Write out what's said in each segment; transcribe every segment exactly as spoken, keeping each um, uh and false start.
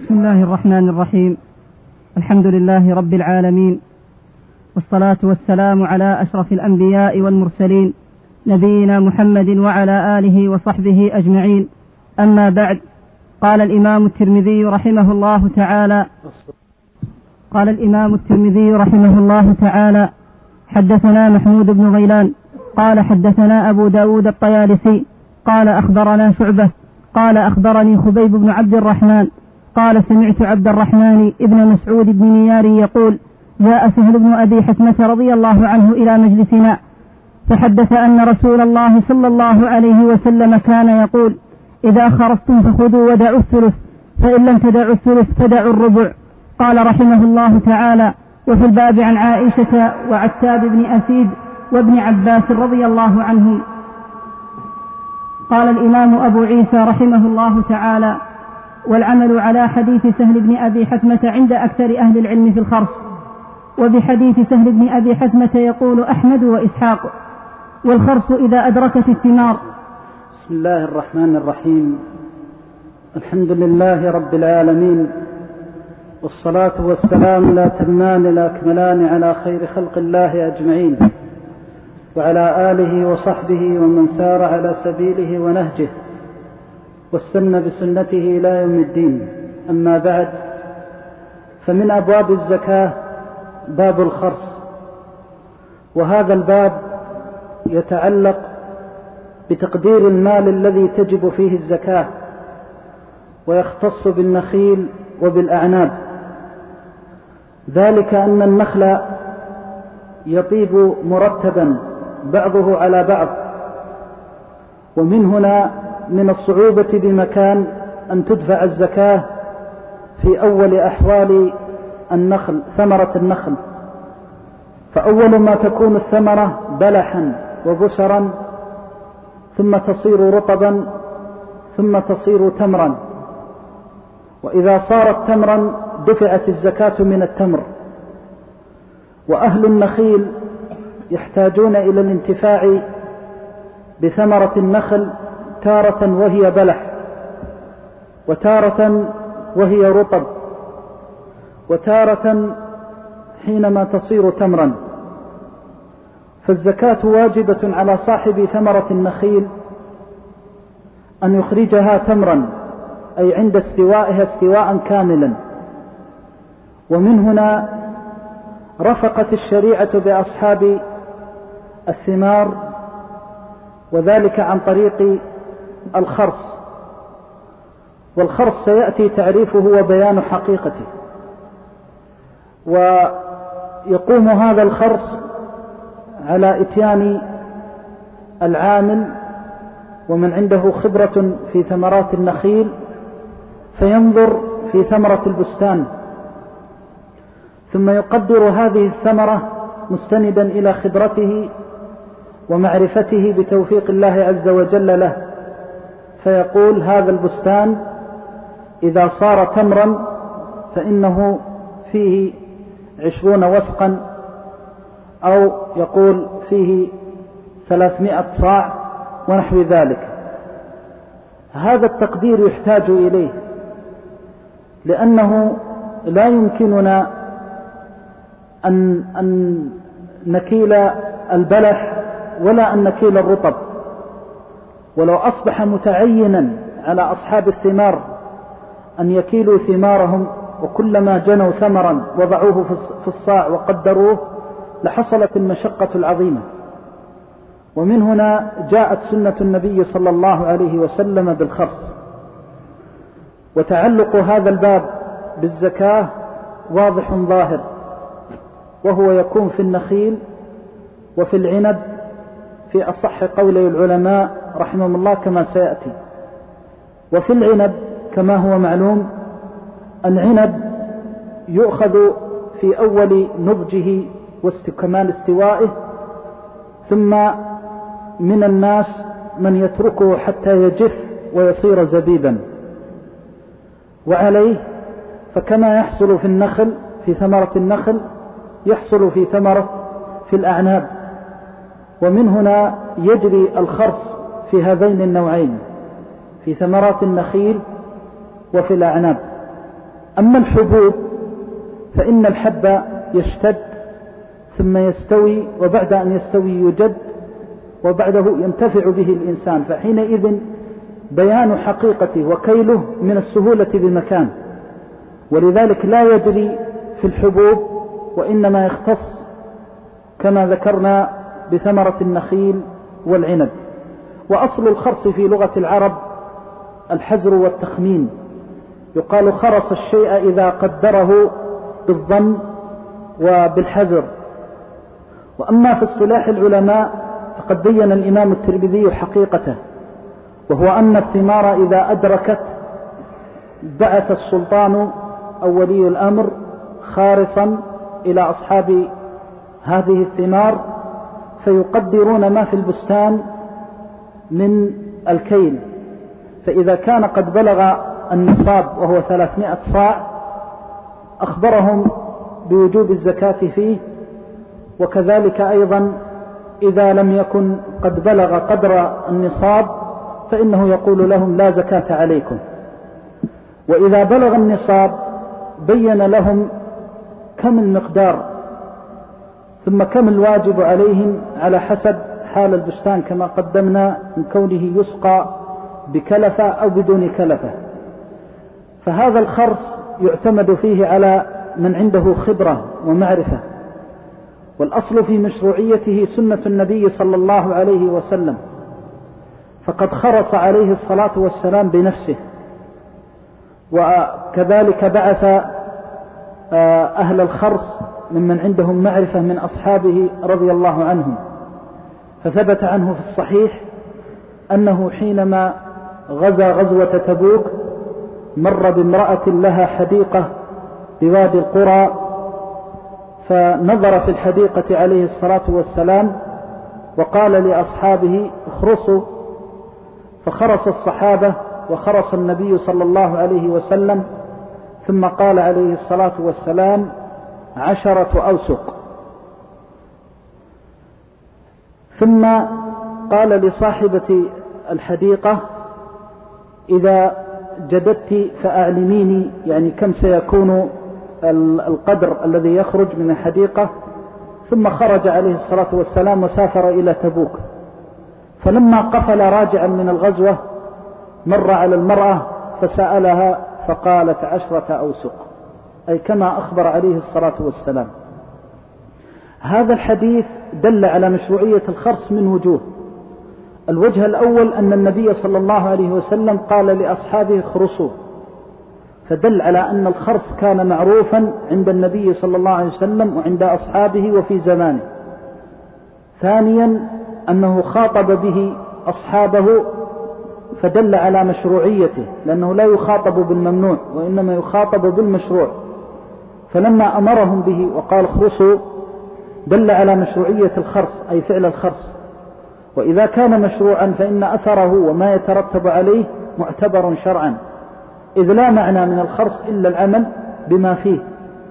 بسم الله الرحمن الرحيم. الحمد لله رب العالمين، والصلاة والسلام على أشرف الأنبياء والمرسلين نبينا محمد وعلى آله وصحبه أجمعين. أما بعد، قال الإمام الترمذي رحمه الله تعالى قال الإمام الترمذي رحمه الله تعالى حدثنا محمود بن غيلان قال حدثنا أبو داود الطيالسي قال أخبرنا شعبة قال أخبرني خبيب بن عبد الرحمن قال سمعت عبد الرحمن ابن مسعود بن نيار يقول: جاء سهل بن أبي حثمة رضي الله عنه إلى مجلسنا فحدث أن رسول الله صلى الله عليه وسلم كان يقول: إذا خرجتم فخذوا ودعوا الثلث، فإن لم تدعوا الثلث فدعوا الربع. قال رحمه الله تعالى: وفي الباب عن عائشة وعتاب بن أسيد وابن عباس رضي الله عنهم. قال الإمام أبو عيسى رحمه الله تعالى: والعمل على حديث سهل بن أبي حثمة عند أكثر أهل العلم في الخرص، وبحديث سهل بن أبي حثمة يقول أحمد وإسحاق، والخرص إذا أدركت الثمار. بسم الله الرحمن الرحيم. الحمد لله رب العالمين، والصلاة والسلام لا تمان لا أكملان على خير خلق الله أجمعين، وعلى آله وصحبه ومن سار على سبيله ونهجه واستنى بسنته إلى يوم الدين. أما بعد، فمن أبواب الزكاة باب الخرص، وهذا الباب يتعلق بتقدير المال الذي تجب فيه الزكاة، ويختص بالنخيل وبالأعناب، ذلك أن النخل يطيب مرتبا بعضه على بعض، ومن هنا من الصعوبة بمكان أن تدفع الزكاة في أول أحوال النخل، ثمرة النخل، فأول ما تكون الثمرة بلحا وبشرا، ثم تصير رطبا، ثم تصير تمرا، وإذا صارت تمرا دفعت الزكاة من التمر. وأهل النخيل يحتاجون إلى الانتفاع بثمرة النخل تارة وهي بلح، وتارة وهي رطب، وتارة حينما تصير تمرا، فالزكاة واجبة على صاحب ثمرة النخيل أن يخرجها تمرا، أي عند استوائها استواء كاملا. ومن هنا رفقت الشريعة بأصحاب الثمار، وذلك عن طريق الخرص. والخرص سيأتي تعريفه وبيان حقيقته. ويقوم هذا الخرص على إتيان العامل ومن عنده خبرة في ثمرات النخيل، فينظر في ثمرة البستان، ثم يقدر هذه الثمرة مستندا إلى خبرته ومعرفته بتوفيق الله عز وجل له، فيقول: هذا البستان إذا صار تمرا فإنه فيه عشرون وسقا، أو يقول فيه ثلاثمائة صاع ونحو ذلك. هذا التقدير يحتاج إليه، لأنه لا يمكننا أن, أن نكيل البلح ولا أن نكيل الرطب. ولو أصبح متعينا على أصحاب الثمار أن يكيلوا ثمارهم، وكلما جنوا ثمرا وضعوه في الصاع وقدروه، لحصلت المشقة العظيمة. ومن هنا جاءت سنة النبي صلى الله عليه وسلم بالخرص. وتعلق هذا الباب بالزكاة واضح ظاهر، وهو يكون في النخيل وفي العنب في أصح قولي العلماء رحمهم الله كما سيأتي. وفي العنب كما هو معلوم، العنب يؤخذ في أول نضجه واستكمال استوائه، ثم من الناس من يتركه حتى يجف ويصير زبيبا. وعليه فكما يحصل في النخل في ثمرة النخل يحصل في ثمرة في الأعناب. ومن هنا يجري الخرص في هذين النوعين، في ثمرات النخيل وفي الأعناب. أما الحبوب فإن الحب يشتد ثم يستوي، وبعد أن يستوي يجد، وبعده ينتفع به الإنسان، فحينئذ بيان حقيقته وكيله من السهولة بمكان. ولذلك لا يجري في الحبوب، وإنما يختص كما ذكرنا بثمرة النخيل والعنب. وأصل الخرص في لغة العرب الحزر والتخمين، يقال خرص الشيء إذا قدره بالظن وبالحزر. وأما في اصطلاح العلماء فقد بين الإمام الترمذي حقيقته، وهو أن الثمار إذا أدركت بعث السلطان أو ولي الأمر خارصا إلى أصحاب هذه الثمار فيقدرون ما في البستان من الكيل، فإذا كان قد بلغ النصاب وهو ثلاثمائة صاع أخبرهم بوجوب الزكاة فيه، وكذلك أيضا إذا لم يكن قد بلغ قدر النصاب فإنه يقول لهم لا زكاة عليكم. وإذا بلغ النصاب بين لهم كم المقدار ثم كم الواجب عليهم على حسب حال البستان كما قدمنا من كونه يسقى بكلفة أو بدون كلفة. فهذا الخرص يعتمد فيه على من عنده خبرة ومعرفة، والأصل في مشروعيته سنة النبي صلى الله عليه وسلم، فقد خرص عليه الصلاة والسلام بنفسه، وكذلك بعث أهل الخرص ممن عندهم معرفة من أصحابه رضي الله عنهم. فثبت عنه في الصحيح أنه حينما غزا غزوة تبوك مر بامرأة لها حديقة بوادي القرى، فنظر في الحديقة عليه الصلاة والسلام وقال لأصحابه اخرصوا، فخرص الصحابة وخرص النبي صلى الله عليه وسلم، ثم قال عليه الصلاة والسلام عشرة أوسق. ثم قال لصاحبة الحديقة إذا جددت فأعلميني، يعني كم سيكون القدر الذي يخرج من الحديقة. ثم خرج عليه الصلاة والسلام وسافر إلى تبوك، فلما قفل راجعا من الغزوة مر على المرأة فسألها فقالت عشرة أوسق، أي كما أخبر عليه الصلاة والسلام. هذا الحديث دل على مشروعية الخرص من وجوه. الوجه الأول أن النبي صلى الله عليه وسلم قال لأصحابه اخرصوا، فدل على أن الخرص كان معروفا عند النبي صلى الله عليه وسلم وعند أصحابه وفي زمانه. ثانيا أنه خاطب به أصحابه فدل على مشروعيته، لأنه لا يخاطب بالممنوع وإنما يخاطب بالمشروع، فلما أمرهم به وقال اخرصوا دل على مشروعية الخرص أي فعل الخرص. وإذا كان مشروعا فإن أثره وما يترتب عليه معتبر شرعا، إذ لا معنى من الخرص إلا العمل بما فيه.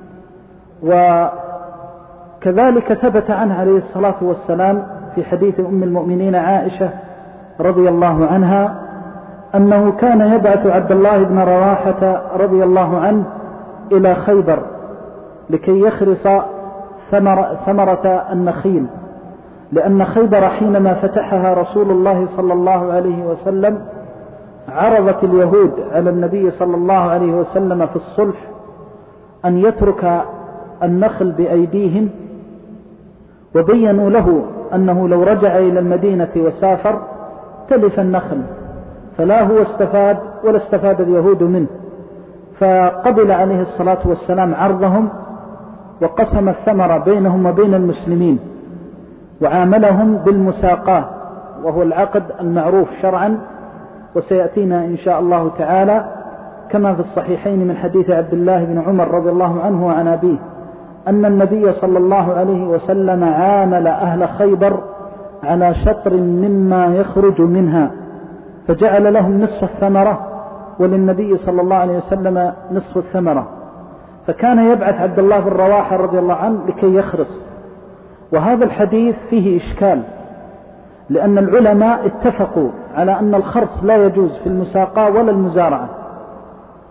وكذلك ثبت عنه عليه الصلاة والسلام في حديث أم المؤمنين عائشة رضي الله عنها أنه كان يبعث عبد الله بن رواحة رضي الله عنه إلى خيبر لكي يخرص ثمر ثمرة النخيل، لأن خيبر حينما فتحها رسول الله صلى الله عليه وسلم عرضت اليهود على النبي صلى الله عليه وسلم في الصلح أن يترك النخل بأيديهم، وبينوا له أنه لو رجع إلى المدينة وسافر تلف النخل، فلا هو استفاد ولا استفاد اليهود منه. فقبل عليه الصلاة والسلام عرضهم وقسم الثمر بينهم وبين المسلمين، وعاملهم بالمساقاة وهو العقد المعروف شرعا، وسيأتينا إن شاء الله تعالى كما في الصحيحين من حديث عبد الله بن عمر رضي الله عنه وعن أبيه أن النبي صلى الله عليه وسلم عامل أهل خيبر على شطر مما يخرج منها، فجعل لهم نصف الثمرة وللنبي صلى الله عليه وسلم نصف الثمرة. فكان يبعث عبد الله بن رواحة رضي الله عنه لكي يخرص. وهذا الحديث فيه إشكال، لأن العلماء اتفقوا على أن الخرص لا يجوز في المساقاة ولا المزارعة،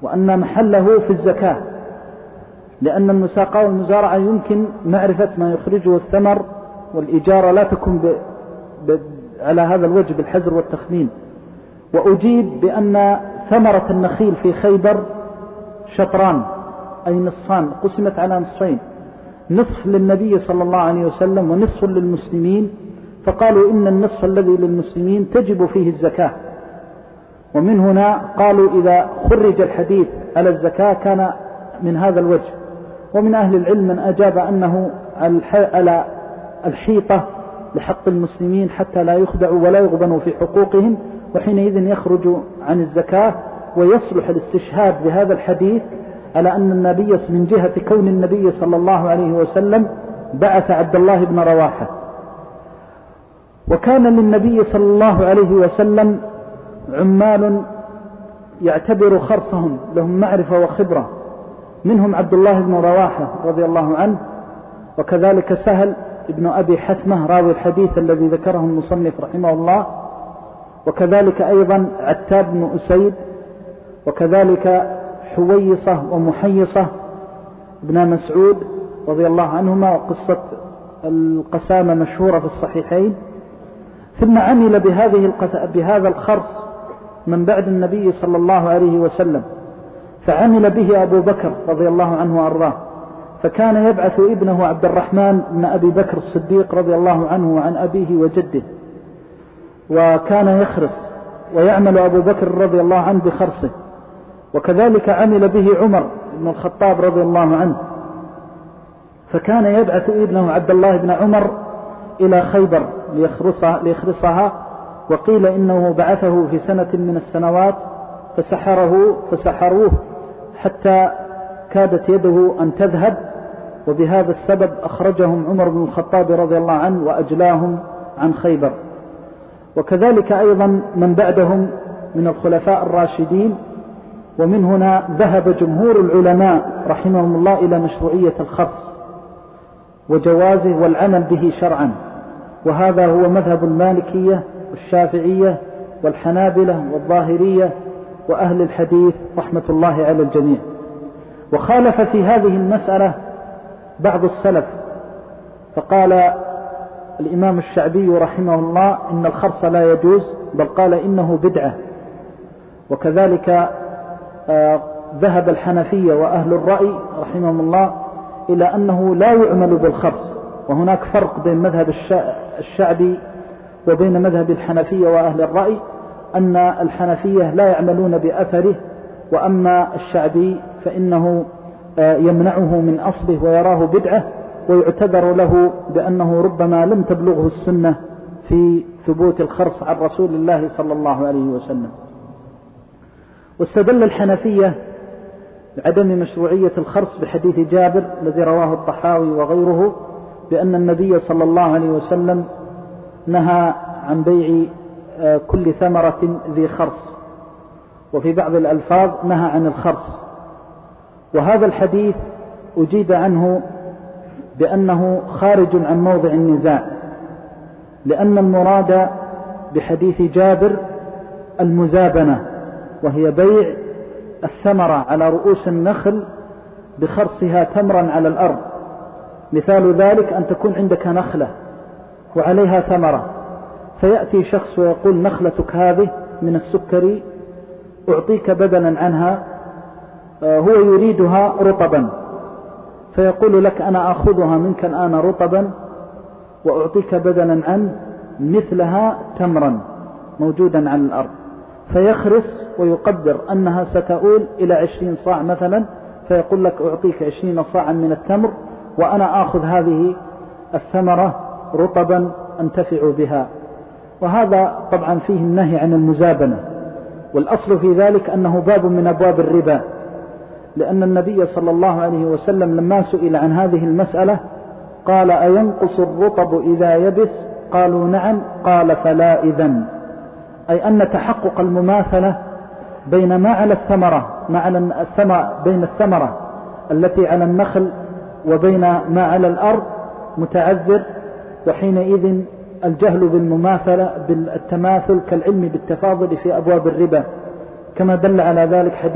وأن محله في الزكاة، لأن المساقة والمزارعة يمكن معرفة ما يخرجه الثمر، والإجارة لا تكون ب... ب... على هذا الوجه بالحذر والتخمين. وأجيب بأن ثمرة النخيل في خيبر شطران أي نصفان، قسمت على نصفين، نصف للنبي صلى الله عليه وسلم ونصف للمسلمين، فقالوا إن النصف الذي للمسلمين تجب فيه الزكاة. ومن هنا قالوا إذا خرج الحديث على الزكاة كان من هذا الوجه. ومن أهل العلم من أجاب أنه على الحيطة لحق المسلمين حتى لا يخدعوا ولا يغبنوا في حقوقهم، وحينئذ يخرج عن الزكاة. ويصلح الاستشهاد بهذا الحديث على أن النبي من جهة كون النبي صلى الله عليه وسلم بعث عبد الله بن رواحة. وكان للنبي صلى الله عليه وسلم عمال يعتبر خرصهم، لهم معرفة وخبرة، منهم عبد الله بن رواحة رضي الله عنه، وكذلك سهل ابن أبي حثمة راوي الحديث الذي ذكره المصنف رحمه الله، وكذلك أيضا عتاب بن أسيد، وكذلك حويصة ومحيصة ابن مسعود رضي الله عنهما، وقصة القسامة مشهورة في الصحيحين. ثم عمل بهذه بهذا الخرص من بعد النبي صلى الله عليه وسلم، فعمل به أبو بكر رضي الله عنه وأرضاه، فكان يبعث ابنه عبد الرحمن بن أبي بكر الصديق رضي الله عنه وعن أبيه وجده، وكان يخرص ويعمل أبو بكر رضي الله عنه بخرصه. وكذلك عمل به عمر بن الخطاب رضي الله عنه، فكان يبعث ابنه عبد الله بن عمر إلى خيبر ليخرصها, ليخرصها وقيل إنه بعثه في سنة من السنوات فسحره فسحروه حتى كادت يده أن تذهب، وبهذا السبب أخرجهم عمر بن الخطاب رضي الله عنه وأجلاهم عن خيبر. وكذلك أيضا من بعدهم من الخلفاء الراشدين. ومن هنا ذهب جمهور العلماء رحمهم الله إلى مشروعية الخرص وجوازه والعمل به شرعا، وهذا هو مذهب المالكية والشافعية والحنابلة والظاهرية وأهل الحديث رحمة الله على الجميع. وخالف في هذه المسألة بعض السلف، فقال الإمام الشعبي رحمه الله إن الخرص لا يجوز، بل قال إنه بدعة. وكذلك آه ذهب الحنفية وأهل الرأي رحمهم الله إلى أنه لا يعمل بالخرص. وهناك فرق بين مذهب الشعبي وبين مذهب الحنفية وأهل الرأي، أن الحنفية لا يعملون بأثره، وأما الشعبي فإنه يمنعه من أصله ويراه بدعة، ويعتذر له بأنه ربما لم تبلغه السنة في ثبوت الخرص عن رسول الله صلى الله عليه وسلم. واستدل الحنفية بعدم مشروعية الخرص بحديث جابر الذي رواه الطحاوي وغيره، بأن النبي صلى الله عليه وسلم نهى عن بيع كل ثمرة ذي خرص، وفي بعض الألفاظ نهى عن الخرص. وهذا الحديث أجيب عنه بأنه خارج عن موضع النزاع، لأن المراد بحديث جابر المزابنة، وهي بيع الثمرة على رؤوس النخل بخرصها تمرا على الأرض. مثال ذلك أن تكون عندك نخلة وعليها ثمرة، فيأتي شخص ويقول نخلتك هذه من السكري أعطيك بدلا عنها، هو يريدها رطبا، فيقول لك أنا أخذها منك الآن رطبا وأعطيك بدلا عن مثلها تمرا موجودا على الأرض، فيخرص ويقدر أنها ستؤول إلى عشرين صاع مثلا، فيقول لك أعطيك عشرين صاعا من التمر وأنا آخذ هذه الثمرة رطبا أنتفع بها. وهذا طبعا فيه النهي عن المزابنة، والأصل في ذلك أنه باب من أبواب الربا، لأن النبي صلى الله عليه وسلم لما سئل عن هذه المسألة قال أينقص الرطب إذا يبس؟ قالوا نعم، قال فلا إذن، أي أن تحقق المماثلة بين ما على الثمرة ما على الثمرة بين الثمرة التي على النخل وبين ما على الأرض متعذر، وحينئذ الجهل بالمماثلة بالتماثل كالعلم بالتفاضل في أبواب الربا، كما دل على ذلك حديث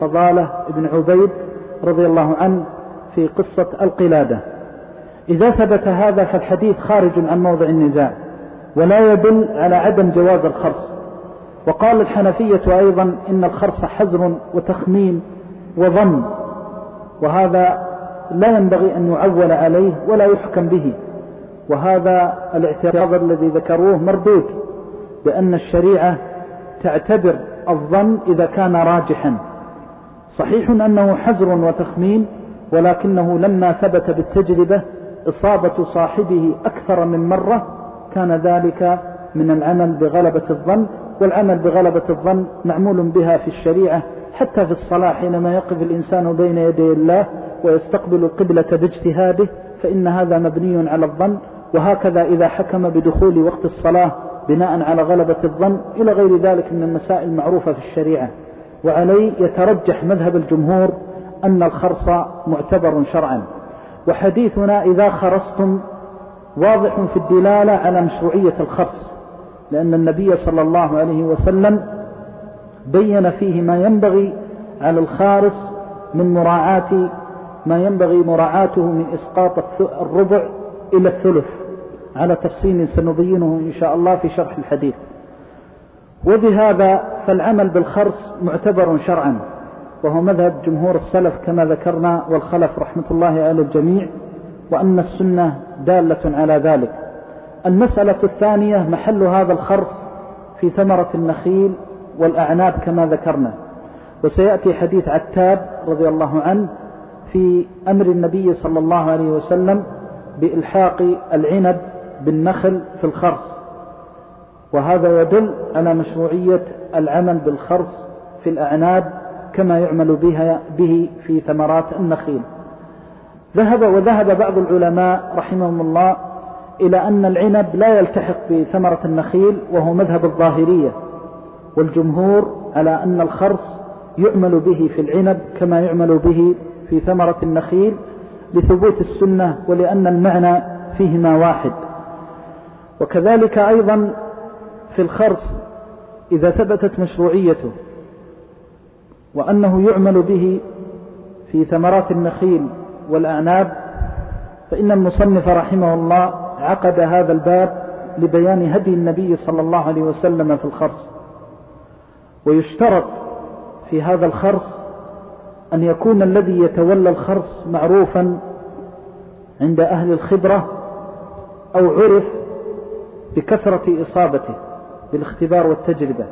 فضالة بن عبيد رضي الله عنه في قصة القلادة. إذا ثبت هذا فالحديث خارج عن موضع النزاع ولا يدل على عدم جواز الخرص. وقال الحنفية أيضا إن الخرص حزر وتخمين وظن، وهذا لا ينبغي أن يعول عليه ولا يحكم به، وهذا الاعتراض الذي ذكروه مردود، بأن الشريعة تعتبر الظن إذا كان راجحا. صحيح أنه حزر وتخمين، ولكنه لما ثبت بالتجربة إصابة صاحبه أكثر من مرة كان ذلك من العمل بغلبة الظن. والعمل بغلبة الظن معمول بها في الشريعة حتى في الصلاة، حينما يقف الإنسان بين يدي الله ويستقبل القبلة باجتهاده فإن هذا مبني على الظن، وهكذا إذا حكم بدخول وقت الصلاة بناء على غلبة الظن إلى غير ذلك من المسائل المعروفة في الشريعة. وعليه يترجح مذهب الجمهور أن الخرص معتبر شرعا. وحديثنا إذا خرصتم واضح في الدلالة على مشروعية الخرص، لأن النبي صلى الله عليه وسلم بين فيه ما ينبغي على الخارص من مراعاة ما ينبغي مراعاته من إسقاط الربع إلى الثلث على تفصيل سنبينه إن شاء الله في شرح الحديث. وبهذا فالعمل بالخرص معتبر شرعا، وهو مذهب جمهور السلف كما ذكرنا والخلف رحمة الله على الجميع، وأن السنة دالة على ذلك. المسألة الثانية محل هذا الخرص في ثمرة النخيل والأعناب كما ذكرنا، وسيأتي حديث عتاب رضي الله عنه في أمر النبي صلى الله عليه وسلم بإلحاق العنب بالنخل في الخرص، وهذا يدل على مشروعية العمل بالخرص في الأعناب كما يعمل بها به في ثمرات النخيل. ذهب وذهب بعض العلماء رحمهم الله إلى أن العنب لا يلتحق بثمرة النخيل، وهو مذهب الظاهرية، والجمهور على أن الخرص يعمل به في العنب كما يعمل به في ثمرة النخيل لثبوت السنة ولأن المعنى فيهما واحد. وكذلك أيضا في الخرص إذا ثبتت مشروعيته وأنه يعمل به في ثمرات النخيل والأعناب، فإن المصنف رحمه الله عقد هذا الباب لبيان هدي النبي صلى الله عليه وسلم في الخرص. ويشترط في هذا الخرص أن يكون الذي يتولى الخرص معروفا عند أهل الخبرة أو عرف بكثرة إصابته بالاختبار والتجربة.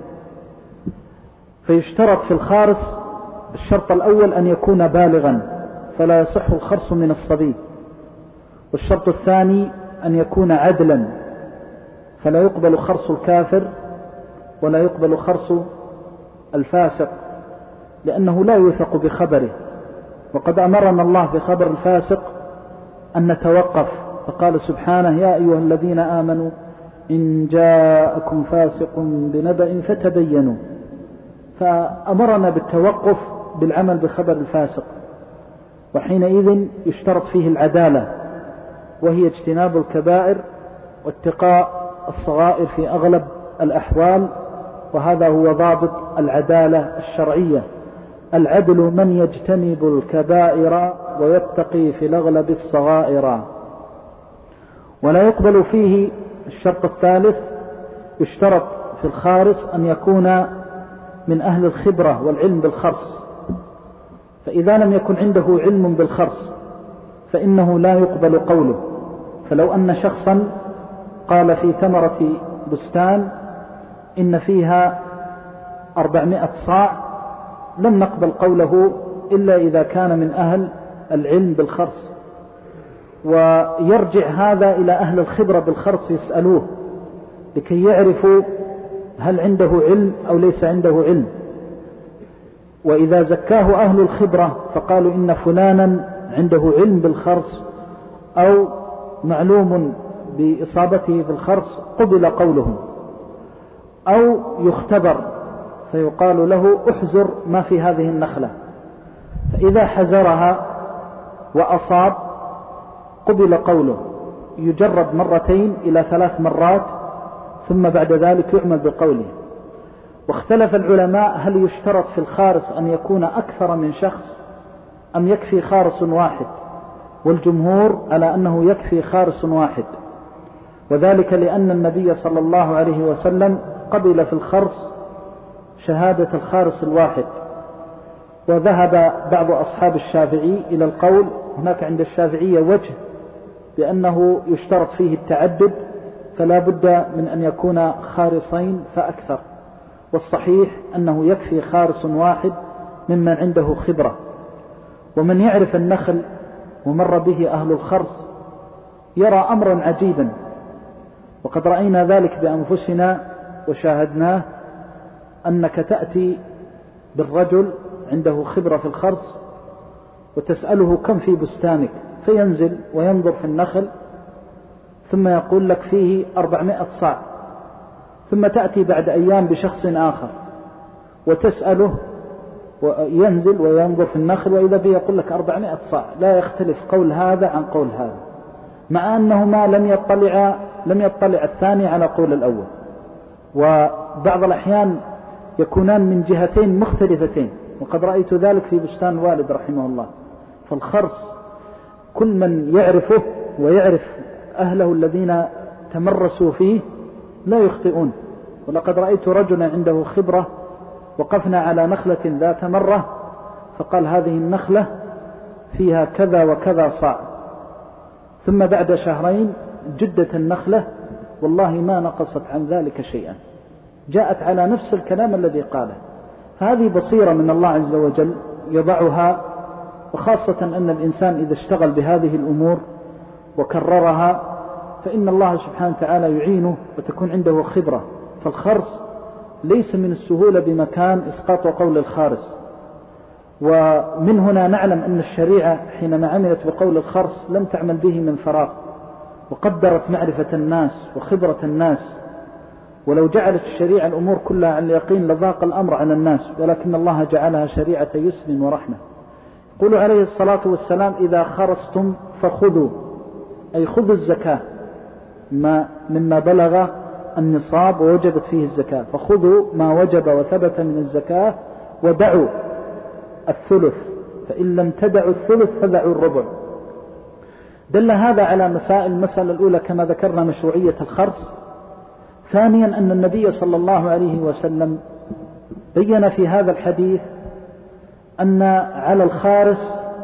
فيشترط في الخارص الشرط الأول أن يكون بالغا فلا يصح الخرص من الصبي، والشرط الثاني أن يكون عدلا فلا يقبل خرص الكافر ولا يقبل خرص الفاسق، لأنه لا يوثق بخبره. وقد أمرنا الله في خبر الفاسق أن نتوقف، فقال سبحانه: يا أيها الذين آمنوا إن جاءكم فاسق بنبأ فتبينوا، فأمرنا بالتوقف بالعمل بخبر الفاسق. وحينئذ يشترط فيه العدالة، وهي اجتناب الكبائر واتقاء الصغائر في أغلب الأحوال، وهذا هو ضابط العدالة الشرعية: العدل من يجتنب الكبائر ويتقي في الأغلب الصغائر. ولا يقبل فيه الشرط الثالث، يشترط في الخارص أن يكون من أهل الخبرة والعلم بالخرص، فإذا لم يكن عنده علم بالخرص فإنه لا يقبل قوله. فلو أن شخصا قال في ثمرة بستان إن فيها أربعمائة صاع، لم نقبل قوله إلا إذا كان من أهل العلم بالخرص. ويرجع هذا إلى أهل الخبرة بالخرص يسألوه لكي يعرفوا هل عنده علم أو ليس عنده علم. وإذا زكاه أهل الخبرة فقالوا إن فلانا عنده علم بالخرص أو معلوم بإصابته في الخرص، قبل قولهم. أو يختبر فيقال له: احذر ما في هذه النخلة، فإذا حذرها وأصاب قبل قوله، يجرب مرتين إلى ثلاث مرات ثم بعد ذلك يعمل بقوله. واختلف العلماء هل يشترط في الخارص أن يكون أكثر من شخص أم يكفي خارص واحد، والجمهور على أنه يكفي خارص واحد، وذلك لأن النبي صلى الله عليه وسلم قبل في الخرص شهادة الخارص الواحد. وذهب بعض أصحاب الشافعي إلى القول، هناك عند الشافعية وجه بأنه يشترط فيه التعدد، فلا بد من أن يكون خارصين فأكثر، والصحيح أنه يكفي خارص واحد ممن عنده خبرة. ومن يعرف النخل ومر به أهل الخرص يرى أمرا عجيبا، وقد رأينا ذلك بأنفسنا وشاهدناه، أنك تأتي بالرجل عنده خبرة في الخرص وتسأله كم في بستانك، فينزل وينظر في النخل ثم يقول لك فيه أربعمائة صاع، ثم تأتي بعد أيام بشخص آخر وتسأله وينزل وينظر في النخل وإذا به يقول لك أربعمائة صاع، لا يختلف قول هذا عن قول هذا، مع أنهما لم يطلع لم يطلع الثاني على قول الأول. وبعض الأحيان يكونان من جهتين مختلفتين، وقد رأيت ذلك في بستان والد رحمه الله. فالخرص كل من يعرفه ويعرف أهله الذين تمرسوا فيه لا يخطئون. ولقد رأيت رجلا عنده خبرة، وقفنا على نخلة ذات مرة فقال هذه النخلة فيها كذا وكذا صاع، ثم بعد شهرين جدت النخلة والله ما نقصت عن ذلك شيئا، جاءت على نفس الكلام الذي قاله. هذه بصيرة من الله عز وجل يضعها، وخاصة أن الإنسان إذا اشتغل بهذه الأمور وكررها فإن الله سبحانه وتعالى يعينه وتكون عنده خبرة. فالخرص ليس من السهولة بمكان إسقاط قول الخارص. ومن هنا نعلم أن الشريعة حينما عملت بقول الخرص لم تعمل به من فراغ، وقدرت معرفة الناس وخبرة الناس. ولو جعلت الشريعة الأمور كلها على اليقين لضاق الأمر على الناس، ولكن الله جعلها شريعة يسر ورحمة. قولوا عليه الصلاة والسلام إذا خرصتم فخذوا، أي خذوا الزكاة ما مما بلغ النصاب ووجبت فيه الزكاة، فخذوا ما وجب وثبت من الزكاة ودعوا الثلث، فإن لم تدعوا الثلث فدعوا الربع. دل هذا على مسائل. المسألة الأولى كما ذكرنا مشروعية الخرص. ثانيا أن النبي صلى الله عليه وسلم بين في هذا الحديث أن على الخارص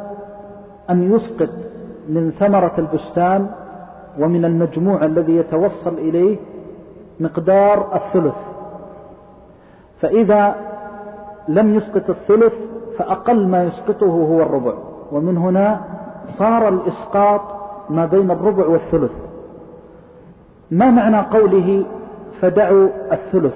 أن يسقط من ثمرة البستان ومن المجموع الذي يتوصل إليه مقدار الثلث، فإذا لم يسقط الثلث فأقل ما يسقطه هو الربع. ومن هنا صار الإسقاط ما بين الربع والثلث. ما معنى قوله فدعوا الثلث؟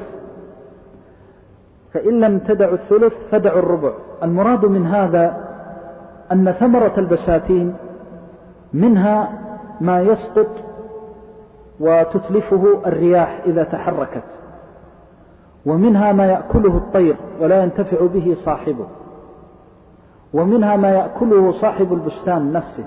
فإن لم تدعوا الثلث فدعوا الربع. المراد من هذا أن ثمرة البساتين منها ما يسقط وتتلفه الرياح إذا تحركت، ومنها ما يأكله الطير ولا ينتفع به صاحبه، ومنها ما يأكله صاحب البستان نفسه،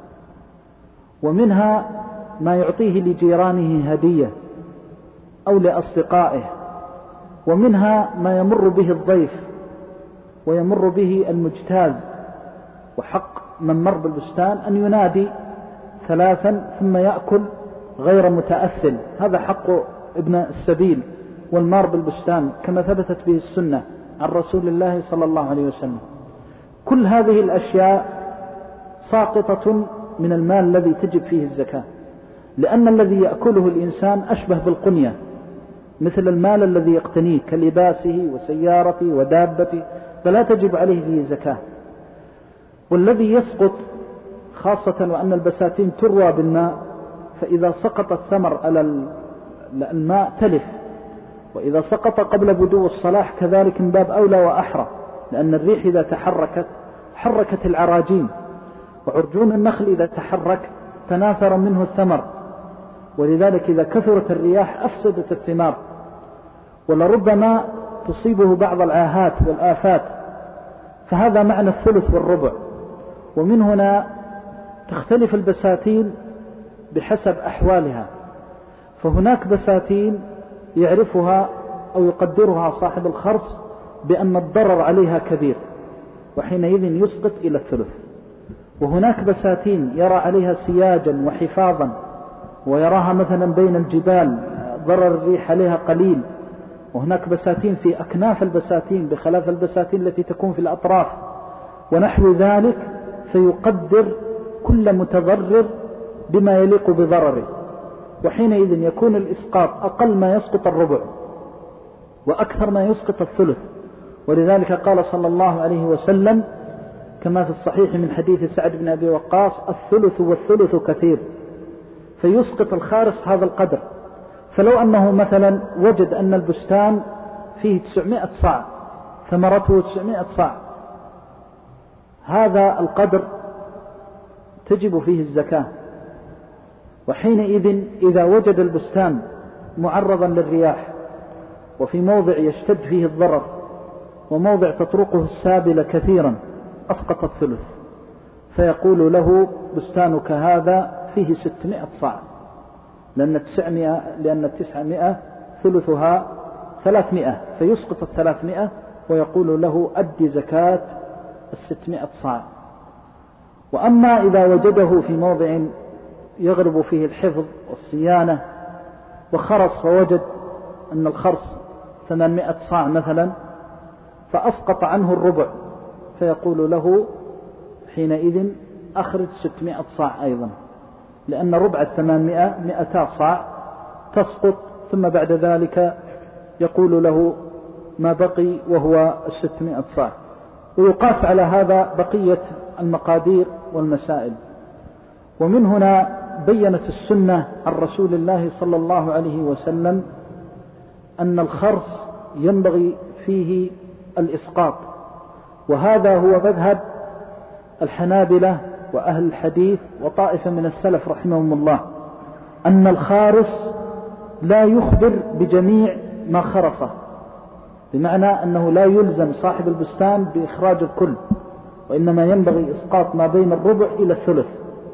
ومنها ما يعطيه لجيرانه هدية أو لأصدقائه، ومنها ما يمر به الضيف ويمر به المجتاز. وحق من مر بالبستان أن ينادي ثلاثا ثم يأكل غير متأثل، هذا حق ابن السبيل والمار بالبستان كما ثبتت به السنة عن رسول الله صلى الله عليه وسلم. كل هذه الأشياء ساقطة من المال الذي تجب فيه الزكاة، لأن الذي يأكله الإنسان أشبه بالقنية، مثل المال الذي يقتنيه كلباسه وسيارته ودابته، فلا تجب عليه فيه زكاة. والذي يسقط خاصة وأن البساتين تروى بالماء، فإذا سقط الثمر على الماء تلف، وإذا سقط قبل بدو الصلاح كذلك من باب أولى وأحرى، لأن الريح إذا تحركت حركت العراجين، وعرجون النخل إذا تحرك تناثر منه الثمر، ولذلك إذا كثرت الرياح أفسدت الثمار، ولربما تصيبه بعض العاهات والآفات. فهذا معنى الثلث والربع. ومن هنا تختلف البساتين بحسب أحوالها، فهناك بساتين يعرفها أو يقدرها صاحب الخرص بأن الضرر عليها كبير، وحينئذ يسقط إلى الثلث. وهناك بساتين يرى عليها سياجا وحفاظا ويراها مثلا بين الجبال ضرر الريح عليها قليل، وهناك بساتين في أكناف البساتين بخلاف البساتين التي تكون في الأطراف ونحو ذلك، فيقدر كل متضرر بما يليق بضرره، وحينئذ يكون الإسقاط أقل ما يسقط الربع وأكثر ما يسقط الثلث. ولذلك قال صلى الله عليه وسلم كما في الصحيح من حديث سعد بن أبي وقاص: الثلث والثلث كثير، فيسقط الخارص هذا القدر. فلو أنه مثلا وجد أن البستان فيه تسعمائة صاع، ثمرته تسعمائة صاع، هذا القدر تجب فيه الزكاة. وحينئذ إذا وجد البستان معرضا للرياح وفي موضع يشتد فيه الضرر وموضع تطرقه السابلة كثيرا، أسقط الثلث، فيقول له: بستانك هذا فيه ستمائة صاع، لأن التسعمائة لأن التسعمائة ثلثها ثلاثمائة، فيسقط الثلاثمائة ويقول له: أدي زكاة الستمائة صاع. وأما إذا وجده في موضع يغرب فيه الحفظ والصيانة وخرص ووجد أن الخرص ثمانمائة صاع مثلا، فأسقط عنه الربع، فيقول له حينئذ: أخرج ستمائة صاع أيضا، لأن ربع الثمانمائة مئتا صاع تسقط، ثم بعد ذلك يقول له ما بقي وهو الستمائة صاع. ويقاس على هذا بقية المقادير والمسائل. ومن هنا بيّنت السنة عن رسول الله صلى الله عليه وسلم أن الخرص ينبغي فيه الإسقاط، وهذا هو مذهب الحنابلة وأهل الحديث وطائفة من السلف رحمهم الله، أن الخارص لا يخبر بجميع ما خرصه، بمعنى أنه لا يلزم صاحب البستان بإخراج الكل، وإنما ينبغي إسقاط ما بين الربع إلى الثلث.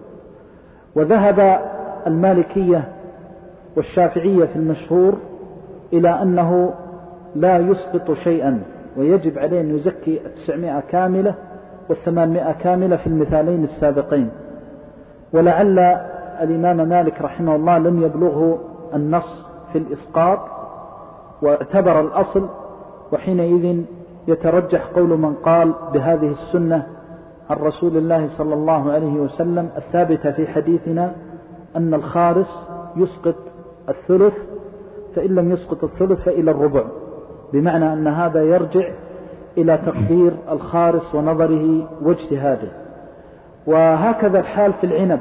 وذهب المالكية والشافعية في المشهور إلى أنه لا يسقط شيئا، ويجب عليه أن يزكي التسعمائة كاملة والثمانمائة كاملة في المثالين السابقين. ولعل الإمام مالك رحمه الله لم يبلغه النص في الإسقاط واعتبر الأصل، وحينئذ يترجح قول من قال بهذه السنة عن رسول الله صلى الله عليه وسلم الثابتة في حديثنا أن الخارص يسقط الثلث، فإن لم يسقط الثلث فإلى الربع، بمعنى أن هذا يرجع إلى تقدير الخارص ونظره واجتهاده. وهكذا الحال في العنب،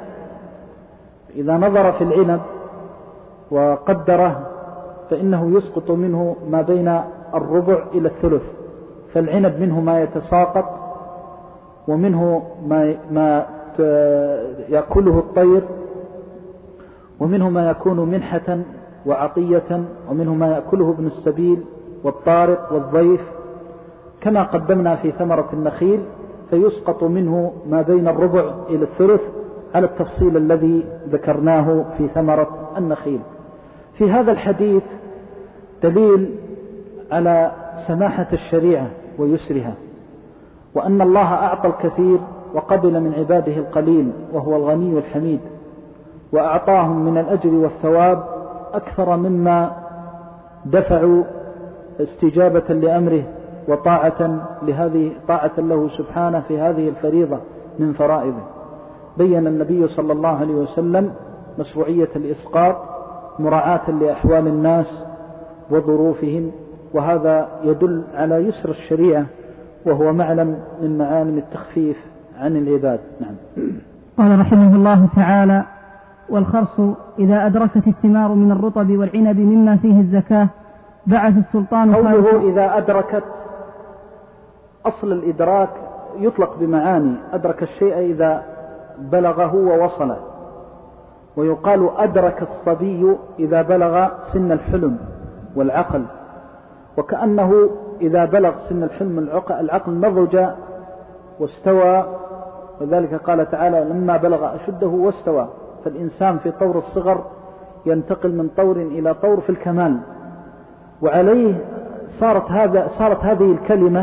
إذا نظر في العنب وقدره فإنه يسقط منه ما بين الربع إلى الثلث، فالعنب منه ما يتساقط ومنه ما, ما يأكله الطير، ومنه ما يكون منحة وعطية، ومنه ما يأكله ابن السبيل والطارق والضيف، كما قدمنا في ثمرة النخيل، فيسقط منه ما بين الربع إلى الثلث على التفصيل الذي ذكرناه في ثمرة النخيل. في هذا الحديث دليل على سماحة الشريعة ويسرها، وأن الله أعطى الكثير وقبل من عباده القليل، وهو الغني الحميد، وأعطاهم من الأجر والثواب أكثر مما دفعوا استجابة لأمره وطاعة لهذه طاعة له سبحانه في هذه الفريضة من فرائضه. بين النبي صلى الله عليه وسلم مشروعية الإسقاط مراعاة لأحوال الناس وظروفهم، وهذا يدل على يسر الشريعة، وهو معلم من معالم التخفيف عن العباد. نعم. قال رحمه الله تعالى: والخرص إذا أدركت الثمار من الرطب والعنب مما فيه الزكاة بعث السلطان. قوله إذا أدركت، أصل الإدراك يطلق بمعاني: أدرك الشيء إذا بلغه ووصله، ويقال أدرك الصبي إذا بلغ سن الحلم والعقل، وكأنه إذا بلغ سن الحلم العقل نضج واستوى، وذلك قال تعالى: لما بلغ أشده واستوى. فالإنسان في طور الصغر ينتقل من طور إلى طور في الكمال، وعليه صارت, هذا صارت هذه الكلمة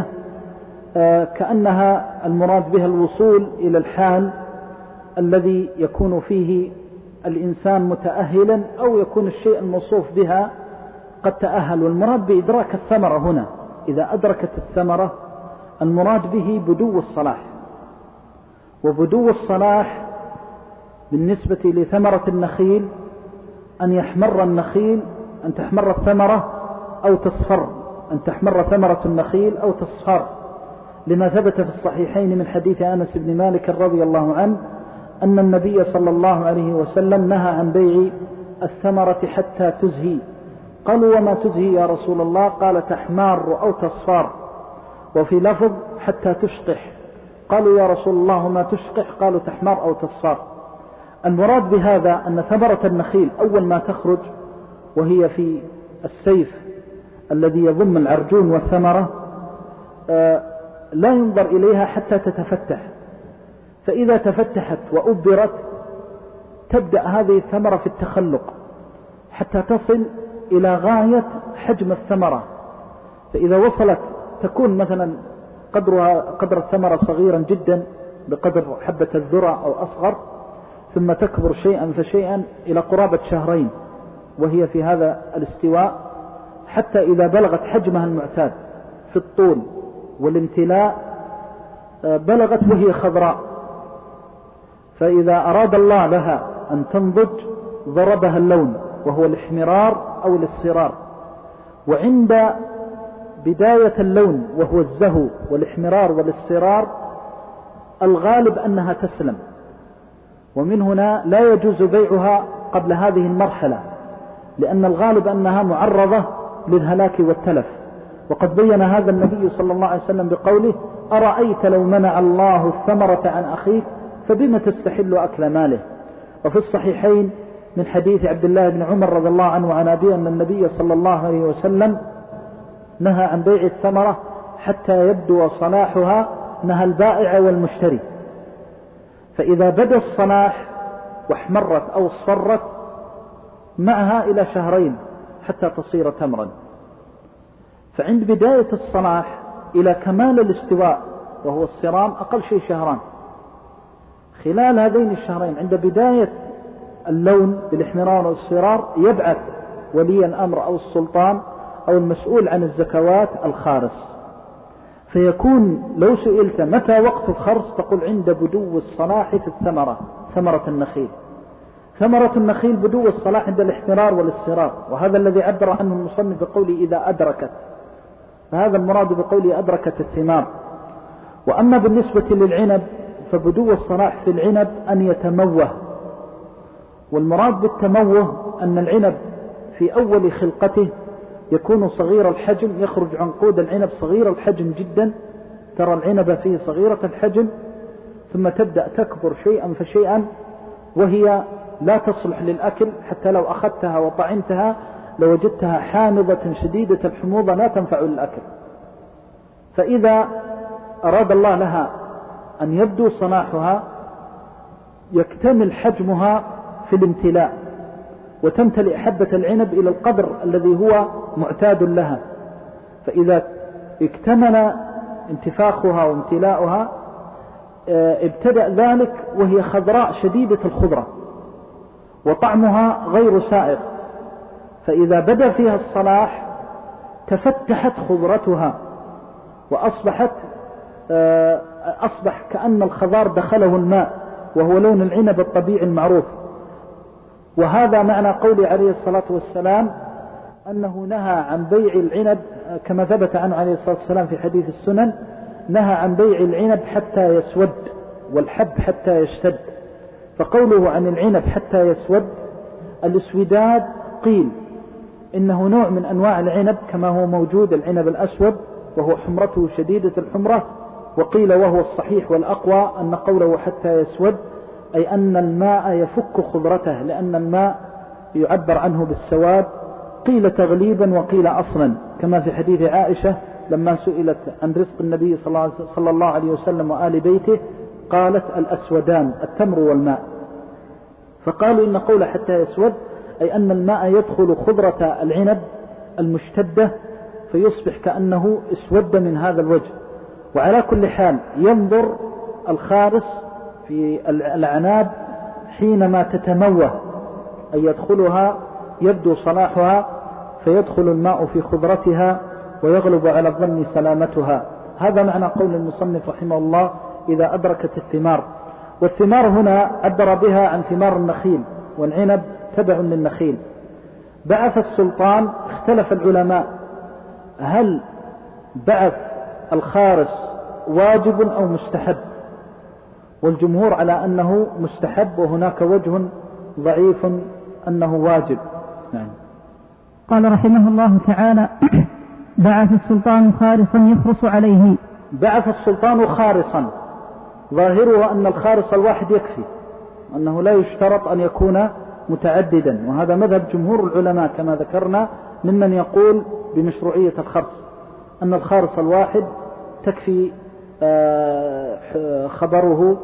كأنها المراد بها الوصول إلى الحال الذي يكون فيه الإنسان متأهلا أو يكون الشيء الموصوف بها قد تأهل. والمراد بإدراك الثمرة هنا إذا أدركت الثمرة المراد به بدو الصلاح. وبدو الصلاح بالنسبة لثمرة النخيل أن يحمر النخيل، أن تحمر الثمرة أو تصفر، أن تحمر ثمرة النخيل أو تصفر، لما ثبت في الصحيحين من حديث أنس بن مالك رضي الله عنه أن النبي صلى الله عليه وسلم نهى عن بيع الثمرة حتى تزهي. قالوا وما تزهي يا رسول الله؟ قال تحمار أو تصفر. وفي لفظ حتى تشقح. قالوا يا رسول الله ما تشقح؟ قالوا تحمار أو تصفر. المراد بهذا أن ثمرة النخيل أول ما تخرج وهي في السيف الذي يضم العرجون والثمرة لا ينظر إليها حتى تتفتح، فإذا تفتحت وأبرت تبدأ هذه الثمرة في التخلق حتى تصل إلى غاية حجم الثمرة. فإذا وصلت تكون مثلا قدرها قدر الثمرة صغيرا جدا بقدر حبة الذرة أو أصغر، ثم تكبر شيئا فشيئا إلى قرابة شهرين وهي في هذا الاستواء، حتى إذا بلغت حجمها المعتاد في الطول والامتلاء بلغت وهي خضراء. فإذا أراد الله لها أن تنضج ضربها اللون وهو الاحمرار أو الاصفرار. وعند بداية اللون وهو الزهو والاحمرار والاصفرار الغالب أنها تسلم، ومن هنا لا يجوز بيعها قبل هذه المرحلة، لأن الغالب أنها معرضة للهلاك والتلف. وقد بين هذا النبي صلى الله عليه وسلم بقوله أرأيت لو منع الله الثمرة عن أخيك فبما تستحل أكل ماله. وفي الصحيحين من حديث عبد الله بن عمر رضي الله عنه وعن أبيه أن النبي صلى الله عليه وسلم نهى عن بيع الثمرة حتى يبدو صلاحها، نهى البائع والمشتري. فإذا بدا الصلاح واحمرت أو اصفرت معها إلى شهرين حتى تصير تمرا. فعند بداية الصلاح إلى كمال الاستواء وهو الصرام أقل شيء شهران. خلال هذين الشهرين عند بداية اللون بالاحمرار والصفرار يبعث ولي الأمر أو السلطان أو المسؤول عن الزكوات الخارص، فيكون لو سئلت متى وقت الخرص تقول عند بدو الصلاح في الثمرة، ثمرة النخيل. ثمرة النخيل بدو الصلاح عند الاحمرار والاصفرار، وهذا الذي عبر عنه المصنف بقوله إذا أدركت، فهذا المراد بقوله أدركت الثمار. وأما بالنسبة للعنب فبدو الصلاح في العنب أن يتموه، والمراد بالتموه أن العنب في أول خلقته يكون صغير الحجم، يخرج عنقود العنب صغير الحجم جدا، ترى العنب فيه صغيرة الحجم، ثم تبدأ تكبر شيئا فشيئا وهي لا تصلح للأكل، حتى لو أخذتها وطعمتها لوجدتها حامضة شديدة الحموضة لا تنفع للأكل. فإذا أراد الله لها أن يبدو صلاحها يكتمل حجمها في الامتلاء وتمتلئ حبة العنب إلى القدر الذي هو معتاد لها. فإذا اكتمل انتفاخها وامتلاؤها ابتدأ ذلك وهي خضراء شديدة الخضرة وطعمها غير سائغ. فإذا بدأ فيها الصلاح تفتحت خضرتها وأصبحت أصبح كأن الخضار دخله الماء وهو لون العنب الطبيعي المعروف. وهذا معنى قول عليه الصلاة والسلام أنه نهى عن بيع العنب كما ثبت عنه عليه الصلاة والسلام في حديث السنن، نهى عن بيع العنب حتى يسود والحب حتى يشتد. فقوله عن العنب حتى يسود، الاسوداد قيل إنه نوع من أنواع العنب كما هو موجود العنب الأسود وهو حمرته شديدة الحمرة، وقيل وهو الصحيح والأقوى أن قوله حتى يسود أي أن الماء يفك خضرته، لأن الماء يعبر عنه بالسواد، قيل تغليبا وقيل أصلا، كما في حديث عائشة لما سئلت عن رزق النبي صلى الله عليه وسلم وآل بيته قالت الأسودان التمر والماء. فقالوا إن قول حتى يسود أي أن الماء يدخل خضرة العنب المشتدة فيصبح كأنه اسود من هذا الوجه. وعلى كل حال ينظر الخارس في الأعناب حينما تتموه أي يدخلها يبدو صلاحها فيدخل الماء في خضرتها ويغلب على الظن سلامتها. هذا معنى قول المصنف رحمه الله إذا أدركت الثمار. والثمار هنا عبر بها عن ثمار النخيل، والعنب تبع للنخيل. بعث السلطان، اختلف العلماء هل بعث الخارس واجب أو مستحب، والجمهور على أنه مستحب، وهناك وجه ضعيف أنه واجب. نعم. قال رحمه الله تعالى: بعث السلطان خارصا يخرص عليه. بعث السلطان خارصا، ظاهره أن الخارص الواحد يكفي، أنه لا يشترط أن يكون متعددا، وهذا مذهب جمهور العلماء كما ذكرنا ممن يقول بمشروعية الخرص، أن الخارص الواحد تكفي خبره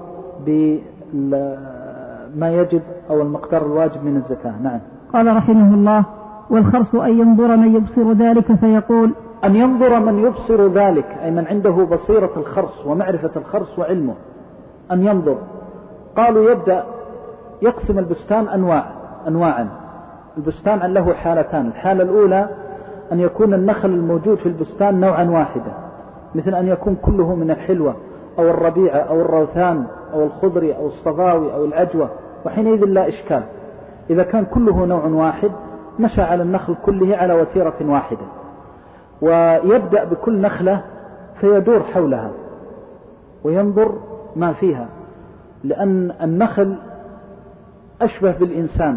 بما يجب أو المقدار الواجب من الزكاة. نعم. قال رحمه الله: والخرص أن ينظر من يبصر ذلك فيقول. أن ينظر من يبصر ذلك أي من عنده بصيرة الخرص ومعرفة الخرص وعلمه، أن ينظر. قالوا يبدأ يقسم البستان أنواع أنواعا. البستان له حالتان: الحالة الأولى أن يكون النخل الموجود في البستان نوعا واحدا، مثل أن يكون كله من الحلوة أو الربيعة أو الروثان أو الخضري أو الصفاوي أو العجوة، وحينئذ لا إشكال. إذا كان كله نوع واحد مشى على النخل كله على وتيرة واحدة، ويبدأ بكل نخلة فيدور حولها وينظر ما فيها، لأن النخل أشبه بالإنسان،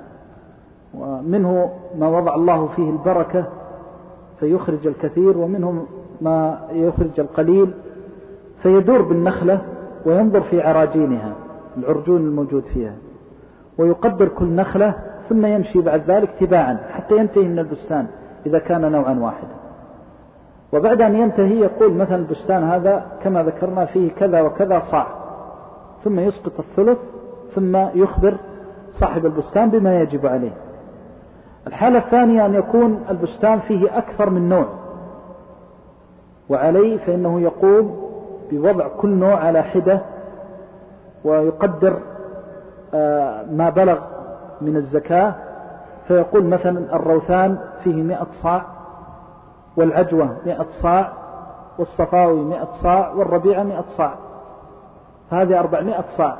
ومنه ما وضع الله فيه البركة فيخرج الكثير، ومنه ما يخرج القليل، فيدور بالنخلة وينظر في عراجينها العرجون الموجود فيها، ويقدر كل نخلة، ثم يمشي بعد ذلك تباعا حتى ينتهي من البستان إذا كان نوعا واحدا. وبعد أن ينتهي يقول مثلا البستان هذا كما ذكرنا فيه كذا وكذا صاع، ثم يسقط الثلث، ثم يخبر صاحب البستان بما يجب عليه. الحالة الثانية أن يكون البستان فيه أكثر من نوع، وعليه فإنه يقوم بوضع كل نوع على حدة ويقدر ما بلغ من الزكاة، فيقول مثلا الروثان فيه مئة صاع، والعجوة مئة صاع، والصفاوي مئة صاع، والربيعة مئة صاع، هذه أربعمائة صاع.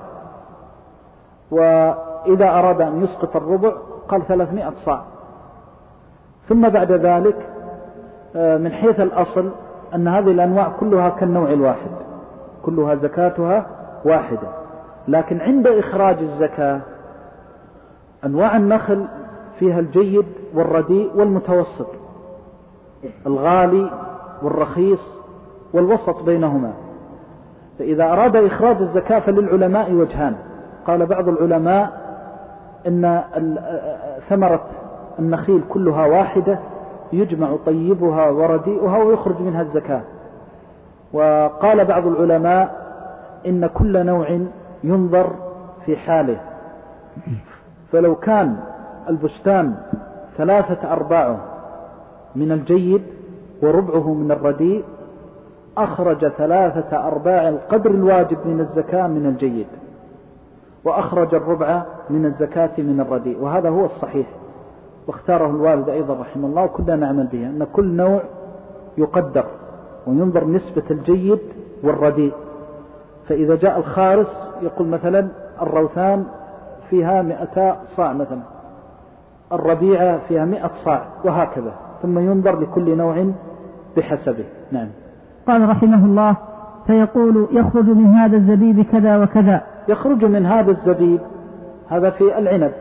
وإذا أراد أن يسقط الربع قال ثلاثمائة صاع. ثم بعد ذلك من حيث الأصل أن هذه الأنواع كلها كالنوع الواحد، كلها زكاتها واحدة، لكن عند إخراج الزكاة أنواع النخل فيها الجيد والرديء والمتوسط، الغالي والرخيص والوسط بينهما. فإذا أراد إخراج الزكاة فللعلماء وجهان. قال بعض العلماء إن ثمرة النخيل كلها واحدة يجمع طيبها ورديئها ويخرج منها الزكاة. وقال بعض العلماء إن كل نوع ينظر في حاله، فلو كان البستان ثلاثة أرباعه من الجيد وربعه من الرديء أخرج ثلاثة أرباع القدر الواجب من الزكاة من الجيد، وأخرج الربع من الزكاة من الرديء، وهذا هو الصحيح، واختاره الوالد أيضا رحمه الله، وكلنا نعمل به، أن كل نوع يقدر وينظر نسبة الجيد والرديء. فإذا جاء الخارس يقول مثلا الروثان فيها مئتا صاع مثلا، الربيعة فيها مئة صاع، وهكذا، ثم ينظر لكل نوع بحسبه. نعم. قال رحمه الله: فيقول يخرج من هذا الزبيب كذا وكذا. يخرج من هذا الزبيب، هذا في العنب،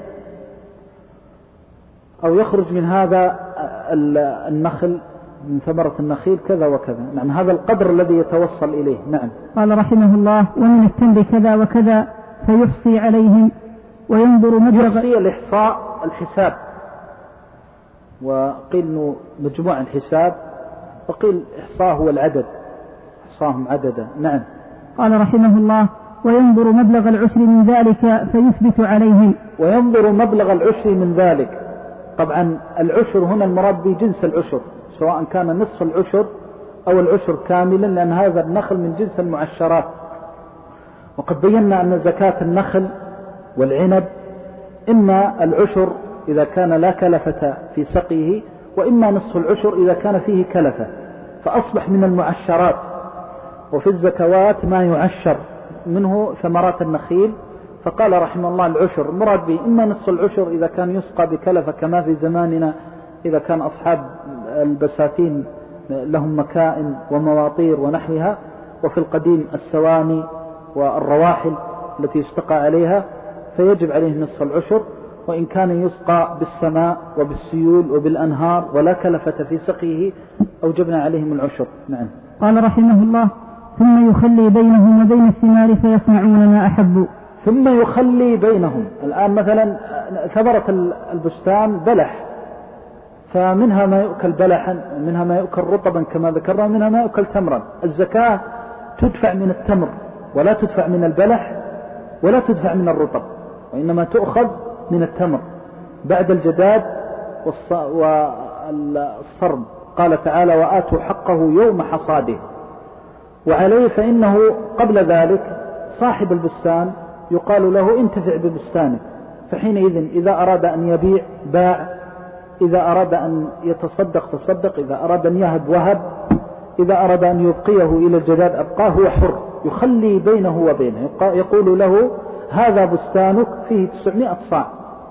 أو يخرج من هذا النخل من ثمرة النخيل كذا وكذا. نعم، هذا القدر الذي يتوصل إليه. نعم. قال رحمه الله: ومن التمر كذا وكذا، فيحصي عليهم وينظر مبلغ. يحصي الإحصاء الحساب، وقيل مجموع الحساب، وقيل إحصاء هو العدد، إحصاهم عددا. نعم. قال رحمه الله: وينظر مبلغ العشر من ذلك فيثبت عليهم. وينظر مبلغ العشر من ذلك، طبعا العشر هنا المراد بجنس العشر، سواء كان نصف العشر أو العشر كاملا، لأن هذا النخل من جنس المعشرات. وقد بينا أن زكاة النخل والعنب إما العشر إذا كان لا كلفة في سقيه، وإما نصف العشر إذا كان فيه كلفة، فأصبح من المعشرات. وفي الزكوات ما يعشر منه ثمرات النخيل، فقال رحمه الله العشر مراد به إما نصف العشر إذا كان يسقى بكلفة كما في زماننا إذا كان أصحاب البساتين لهم مكائن ومواطير ونحوها، وفي القديم السواني والرواحل التي يستقى عليها فيجب عليه نصف العشر. وإن كان يسقى بالسماء وبالسيول وبالأنهار ولا كلفة في سقيه أوجبنا عليهم العشر. نعم. قال رحمه الله: ثم يخلي بينهم وبين الثمار فيصنعون ما أحبوا. ثم يخلي بينهم. الآن مثلا ثمرة البستان بلح، فمنها ما يؤكل بلحا ومنها ما يؤكل رطبا كما ذكرنا ومنها ما يؤكل تمرا. الزكاة تدفع من التمر ولا تدفع من البلح ولا تدفع من الرطب، وإنما تؤخذ من التمر بعد الجداد والصرم. قال تعالى: وآتوا حقه يوم حصاده. وعليه فإنه قبل ذلك صاحب البستان يقال له انتفع ببستانك، فحينئذ إذا أراد أن يبيع باع، إذا أراد أن يتصدق تصدق، إذا أراد أن يهب وهب، إذا أراد أن يبقيه إلى الجداد أبقاه، هو حر يخلي بينه وبينه. يقول له: هذا بستانك فيه تسعمائة صاع،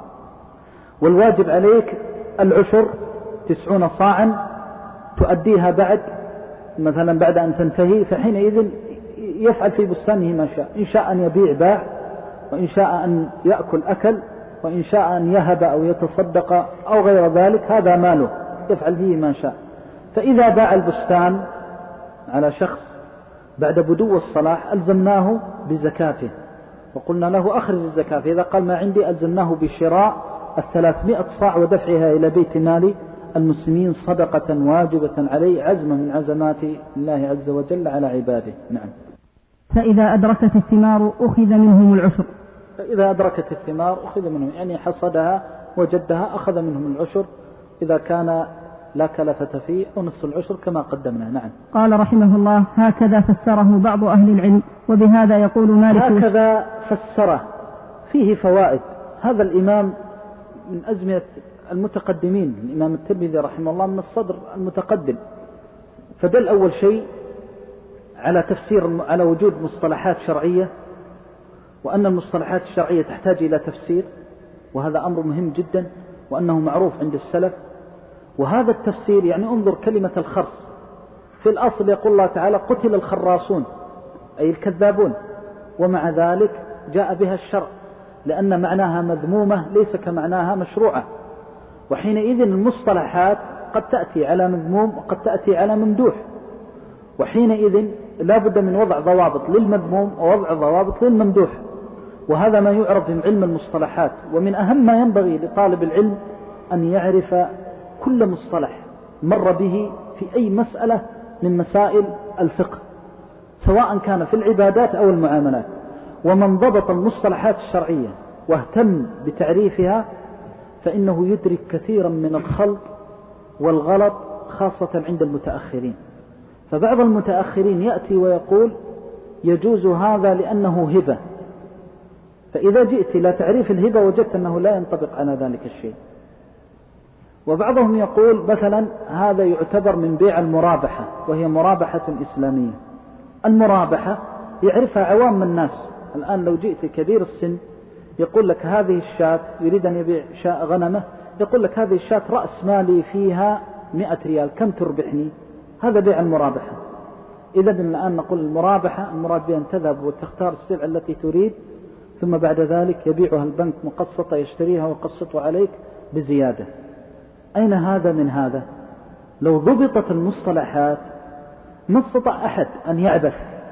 والواجب عليك العشر تسعون صاعا تؤديها بعد مثلا بعد أن تنتهي، فحينئذ يفعل في بستانه ما شاء، إن شاء أن يبيع باع، وإن شاء أن يأكل أكل، وإن شاء أن يهب أو يتصدق أو غير ذلك، هذا ماله يفعل به ما شاء. فإذا باع البستان على شخص بعد بدو الصلاح ألزمناه بزكاته، وقلنا له أخرج الزكاة، فإذا قال ما عندي ألزمناه بشراء الثلاثمائة صاع ودفعها إلى بيت مال المسلمين صدقة واجبة عليه، عزمة من عزمات الله عز وجل على عباده. نعم. فإذا أدركت الثمار أخذ منهم العشر. فإذا أدركت الثمار أخذ منهم، يعني حصدها وجدها أخذ منهم العشر إذا كان لا كلفة فيه، أو نصف العشر كما قدمنا. نعم. قال رحمه الله: هكذا فسره بعض أهل العلم، وبهذا يقول مالك. هكذا فسره، فيه فوائد. هذا الإمام من أزمنة المتقدمين، الإمام الترمذي رحمه الله من الصدر المتقدم، فدل أول شيء على تفسير على وجود مصطلحات شرعية، وأن المصطلحات الشرعية تحتاج إلى تفسير، وهذا أمر مهم جدا، وأنه معروف عند السلف. وهذا التفسير يعني انظر كلمة الخرص، في الأصل يقول الله تعالى: قتل الخراصون، أي الكذابون، ومع ذلك جاء بها الشرع لأن معناها مذمومة ليس كمعناها مشروعة. وحينئذ المصطلحات قد تأتي على مذموم وقد تأتي على ممدوح، وحينئذ لا بد من وضع ضوابط للمذموم ووضع ضوابط للممدوح، وهذا ما يعرف من علم المصطلحات. ومن أهم ما ينبغي لطالب العلم أن يعرف كل مصطلح مر به في أي مسألة من مسائل الفقه، سواء كان في العبادات أو المعاملات. ومن ضبط المصطلحات الشرعية واهتم بتعريفها فإنه يدرك كثيرا من الخلط والغلط، خاصة عند المتأخرين. فبعض المتأخرين يأتي ويقول: يجوز هذا لأنه هبة، فإذا جئت إلى تعريف الهبة وجدت أنه لا ينطبق على ذلك الشيء. وبعضهم يقول مثلا هذا يعتبر من بيع المرابحة، وهي مرابحة إسلامية. المرابحة يعرفها عوام الناس. الآن لو جئت كبير السن يقول لك هذه الشاة، يريد أن يبيع شاة غنمة، يقول لك هذه الشاة رأس مالي فيها مئة ريال، كم تربحني؟ هذا بيع المرابحة. إذا الآن نقول المرابحة المراد بأن تذهب وتختار السلعة التي تريد، ثم بعد ذلك يبيعها البنك مقسطة، يشتريها ويقسط عليك بزيادة. أين هذا من هذا؟ لو ضبطت المصطلحات ما استطاع أحد أن يعبث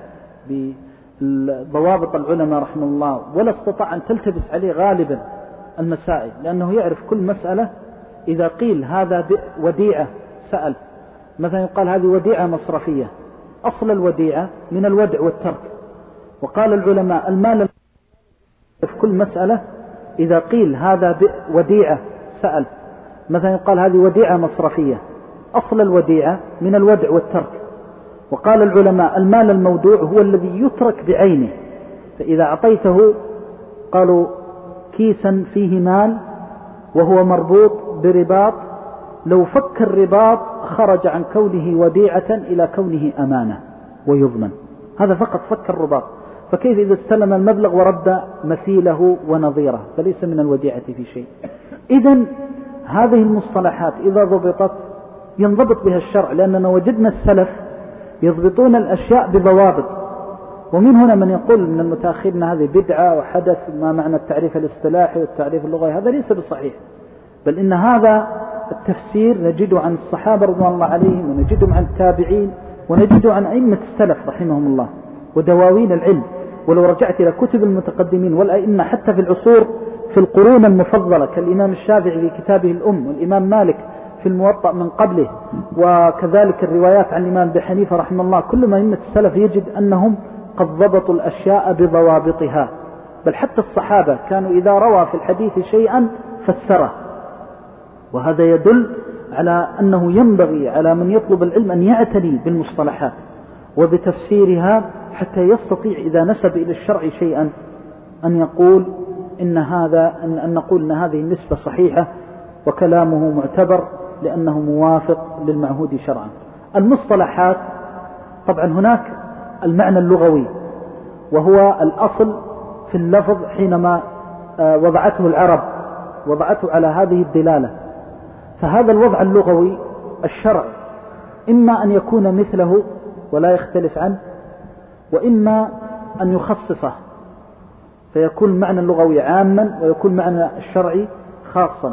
بضوابط العلماء رحمه الله، ولا استطاع أن تلتبس عليه غالبا المسائل، لأنه يعرف كل مسألة. إذا قيل هذا وديعة سأل، مثلا يقال هذه وديعة مصرفية، أصل الوديعة من الودع والترك. وقال العلماء المال في كل مسألة إذا قيل هذا وديعة سأل، مثلا يقال هذه وديعة مصرفية، أصل الوديعة من الودع والترك. وقال العلماء المال المودوع هو الذي يترك بعينه، فإذا أعطيته قالوا كيسا فيه مال وهو مربوط برباط، لو فك الرباط خرج عن كونه وديعة إلى كونه أمانة ويضمن، هذا فقط فك الرباط. فكيف إذا استلم المبلغ ورد مثيله ونظيره؟ فليس من الوديعة في شيء. إذن هذه المصطلحات إذا ضبطت ينضبط بها الشرع، لأننا وجدنا السلف يضبطون الأشياء بضوابط. ومن هنا من يقول من المتأخرين هذه بدعة وحدث، ما معنى التعريف الاصطلاحي والتعريف اللغوي، هذا ليس بصحيح، بل إن هذا التفسير نجده عن الصحابة رضوان الله عليهم، ونجده عن التابعين، ونجده عن أئمة السلف رحمهم الله ودواوين العلم. ولو رجعت إلى كتب المتقدمين والأئمة حتى في العصور في القرون المفضلة كالإمام الشافعي في كتابه الأم، والإمام مالك في الموطأ من قبله، وكذلك الروايات عن الإمام أبي حنيفة رحمه الله، كل ما أئمة السلف يجد أنهم قد ضبطوا الأشياء بضوابطها. بل حتى الصحابة كانوا إذا روى في الحديث شيئا فسره. وهذا يدل على أنه ينبغي على من يطلب العلم أن يعتني بالمصطلحات وبتفسيرها، حتى يستطيع إذا نسب إلى الشرع شيئا أن يقول إن هذا أن, أن نقول إن هذه النسبة صحيحة وكلامه معتبر لأنه موافق للمعهود شرعا. المصطلحات طبعا هناك المعنى اللغوي، وهو الأصل في اللفظ حينما وضعته العرب، وضعته على هذه الدلالة. فهذا الوضع اللغوي الشرع إما أن يكون مثله ولا يختلف عنه، وإما أن يخصصه فيكون المعنى اللغوي عاما ويكون المعنى الشرعي خاصا،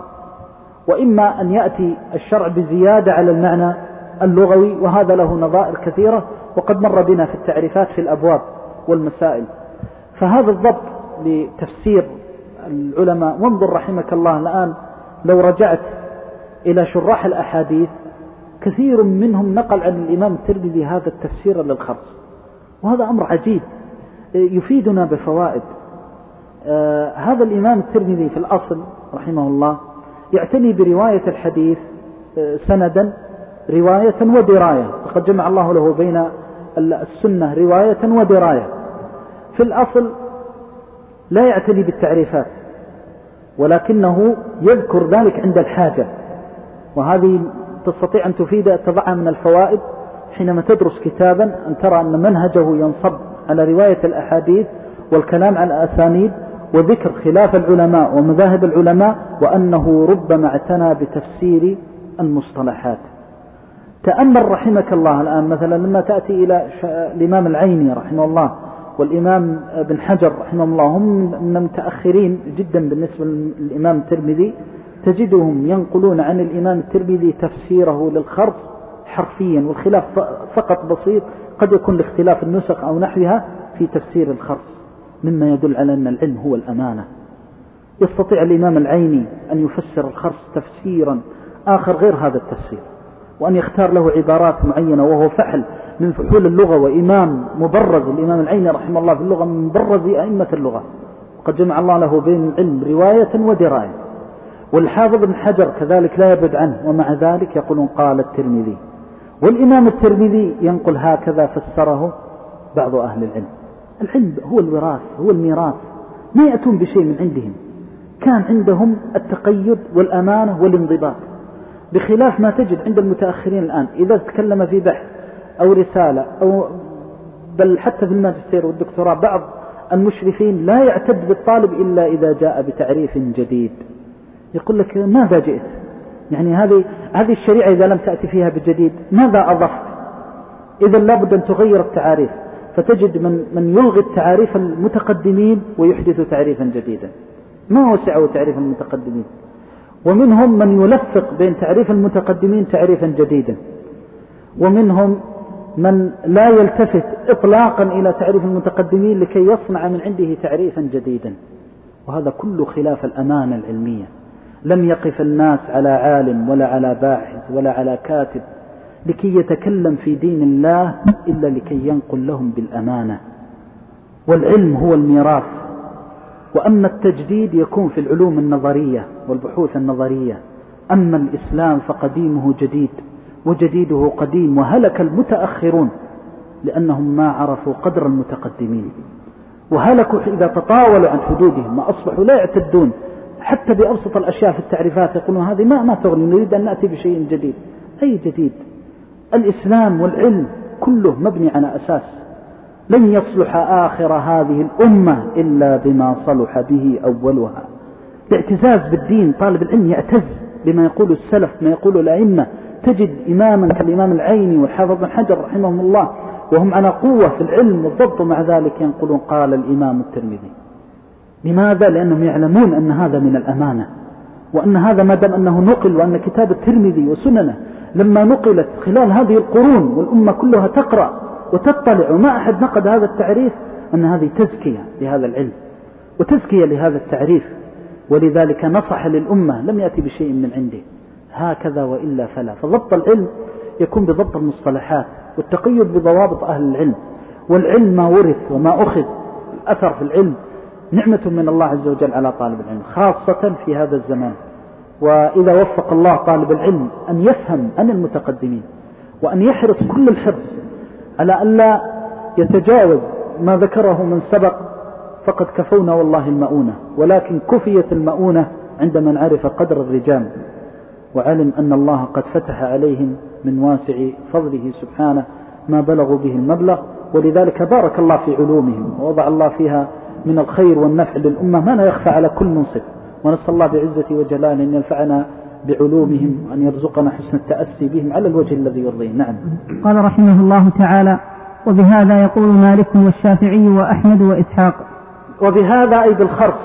وإما أن يأتي الشرع بزيادة على المعنى اللغوي، وهذا له نظائر كثيرة وقد مر بنا في التعريفات في الأبواب والمسائل. فهذا الضبط لتفسير العلماء. وانظر رحمك الله الآن لو رجعت إلى شراح الأحاديث كثير منهم نقل عن الإمام الترمذي هذا التفسير للخرص، وهذا أمر عجيب يفيدنا بفوائد. آه هذا الإمام الترمذي في الأصل رحمه الله يعتني برواية الحديث آه سندا رواية ودراية، وقد جمع الله له بين السنة رواية ودراية. في الأصل لا يعتني بالتعريفات، ولكنه يذكر ذلك عند الحاجة، وهذه تستطيع أن تفيد تضعها من الفوائد حينما تدرس كتابا، أن ترى أن منهجه ينصب على رواية الأحاديث والكلام على الأسانيد وذكر خلاف العلماء ومذاهب العلماء، وأنه ربما اعتنى بتفسير المصطلحات. تأمل رحمك الله الآن مثلا لما تأتي إلى الإمام العيني رحمه الله والإمام بن حجر رحمه الله، هم من المتأخرين جدا بالنسبة للإمام الترمذي، تجدهم ينقلون عن الإمام الترمذي تفسيره للخرص حرفيا، والخلاف فقط بسيط قد يكون لاختلاف النسخ أو نحوها في تفسير الخرص، مما يدل على أن العلم هو الأمانة. يستطيع الإمام العيني أن يفسر الخرص تفسيرا آخر غير هذا التفسير، وأن يختار له عبارات معينة، وهو فحل من فحول اللغة وإمام مبرز. الإمام العيني رحمه الله في اللغة من مبرز أئمة اللغة، وقد جمع الله له بين العلم رواية ودراية. والحافظ بن حجر كذلك لا يبعد عنه، ومع ذلك يقولون قال الترمذي. والإمام الترمذي ينقل هكذا فسره بعض أهل العلم. العلم هو الوراث، هو الميراث، ما يأتون بشيء من عندهم، كان عندهم التقيد والأمانة والانضباط، بخلاف ما تجد عند المتأخرين الآن. إذا تكلم في بحث أو رسالة أو بل حتى في الماجستير والدكتوراه، بعض المشرفين لا يعتد بالطالب إلا إذا جاء بتعريف جديد، يقول لك ماذا جئت؟ يعني هذه هذه الشريعة إذا لم تأتي فيها بجديد ماذا أضفت؟ إذا لابد أن تغير التعاريف. فتجد من من يلغي التعاريف المتقدمين ويحدث تعريفا جديدا، ما وسعه تعريف المتقدمين. ومنهم من يلفق بين تعريف المتقدمين تعريفا جديدا، ومنهم من لا يلتفت إطلاقا إلى تعريف المتقدمين لكي يصنع من عنده تعريفا جديدا. وهذا كله خلاف الأمانة العلمية. لم يقف الناس على عالم ولا على باحث ولا على كاتب لكي يتكلم في دين الله إلا لكي ينقل لهم بالأمانة. والعلم هو الميراث. وأما التجديد يكون في العلوم النظرية والبحوث النظرية، أما الإسلام فقديمه جديد وجديده قديم، وهلك المتأخرون لأنهم ما عرفوا قدر المتقدمين، وهلكوا إذا تطاولوا عن حدودهم ما أصبحوا لا يعتدون حتى بأبسط الأشياء في التعريفات، يقولون هذه ما ما تغني، نريد أن نأتي بشيء جديد. أي جديد؟ الإسلام والعلم كله مبني على أساس. لن يصلح آخر هذه الأمة إلا بما صلح به أولها. الاعتزاز بالدين، طالب العلم يعتز بما يقول السلف، ما يقول الأئمة. تجد إماما كالإمام العيني والحافظ بن حجر رحمهم الله وهم على قوة في العلم والضبط، مع ذلك ينقلون قال الإمام الترمذي. لماذا؟ لأنهم يعلمون أن هذا من الأمانة، وأن هذا ما دام أنه نقل، وأن كتاب الترمذي وسننه لما نقلت خلال هذه القرون والأمة كلها تقرأ وتطلع وما أحد نقد هذا التعريف، أن هذه تزكية لهذا العلم وتزكية لهذا التعريف، ولذلك نصح للأمة، لم يأتي بشيء من عنده هكذا وإلا فلا. فضبط العلم يكون بضبط المصطلحات والتقيد بضوابط أهل العلم، والعلم ما ورث وما أخذ. الأثر في العلم نعمة من الله عز وجل على طالب العلم خاصة في هذا الزمان. وإذا وفق الله طالب العلم أن يفهم عن المتقدمين وأن يحرص كل الحرص على أن لا يتجاوز ما ذكره من سبق، فقد كفونا والله المؤونة، ولكن كفيت المؤونة عند من عرف قدر الرجال وعلم أن الله قد فتح عليهم من واسع فضله سبحانه ما بلغوا به المبلغ. ولذلك بارك الله في علومهم ووضع الله فيها من الخير والنفع للأمة ما لا يخفى على كل منصف، ونسأل الله بعزته وجلاله أن ينفعنا بعلومهم وأن يرزقنا حسن التأسي بهم على الوجه الذي يرضيه. نعم. قال رحمه الله تعالى: وبهذا يقول مالك والشافعي وأحمد وإسحاق. وبهذا أي بالخرص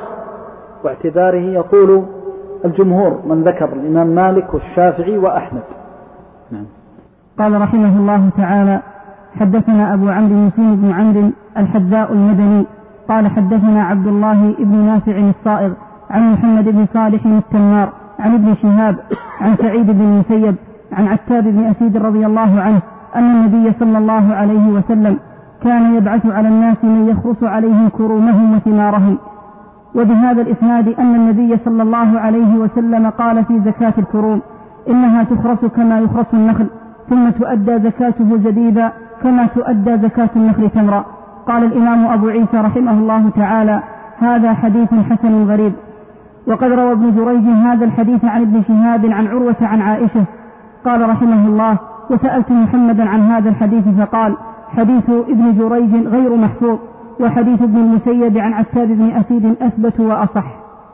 واعتباره يقول الجمهور من ذكر الإمام مالك والشافعي وأحمد. نعم. قال رحمه الله تعالى: حدثنا أبو عمرو مسلم بن عمرو الحذاء المدني قال حدثنا عبد الله بن نافع الصائغ عن محمد بن صالح التنار عن ابن شهاب عن سعيد بن المسيب عن عتاب بن أسيد رضي الله عنه أن النبي صلى الله عليه وسلم كان يبعث على الناس من يخرص عليهم كرومهم وثمارهم. وبهذا الإسناد أن النبي صلى الله عليه وسلم قال في زكاة الكروم: إنها تخرص كما يخرص النخل، ثم تؤدى زكاته زبيبا كما تؤدى زكاة النخل تمرا. قال الإمام أبو عيسى رحمه الله تعالى: هذا حديث حسن غريب. وقد روى ابن جريج هذا الحديث عن ابن شهاب عن عروة عن عائشة. قال رحمه الله: وسألت محمدا عن هذا الحديث فقال: حديث ابن جريج غير محفوظ، وحديث ابن المسيب عن عتاب بن أسيد أثبت وأصح.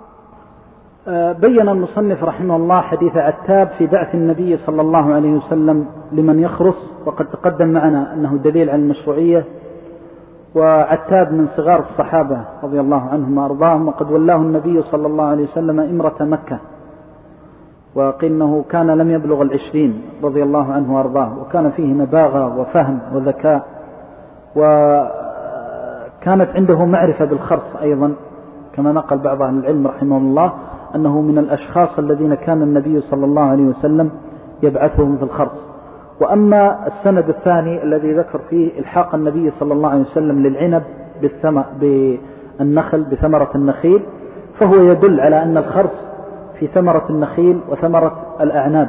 بين المصنف رحمه الله حديث عتاب في بعث النبي صلى الله عليه وسلم لمن يخرص، وقد تقدم معنا أنه دليل على المشروعية. وعتاب من صغار الصحابة رضي الله عنهم وأرضاهم، وقد ولاه النبي صلى الله عليه وسلم إمرة مكة، وقيل أنه كان لم يبلغ العشرين رضي الله عنه وأرضاه، وكان فيه نباغة وفهم وذكاء، وكانت عنده معرفة بالخرص أيضا، كما نقل بعض أهل العلم رحمه الله أنه من الأشخاص الذين كان النبي صلى الله عليه وسلم يبعثهم في الخرص. وأما السند الثاني الذي ذكر فيه إلحاق النبي صلى الله عليه وسلم للعنب بالنخل بثمرة النخيل، فهو يدل على أن الخرص في ثمرة النخيل وثمرة الأعناب.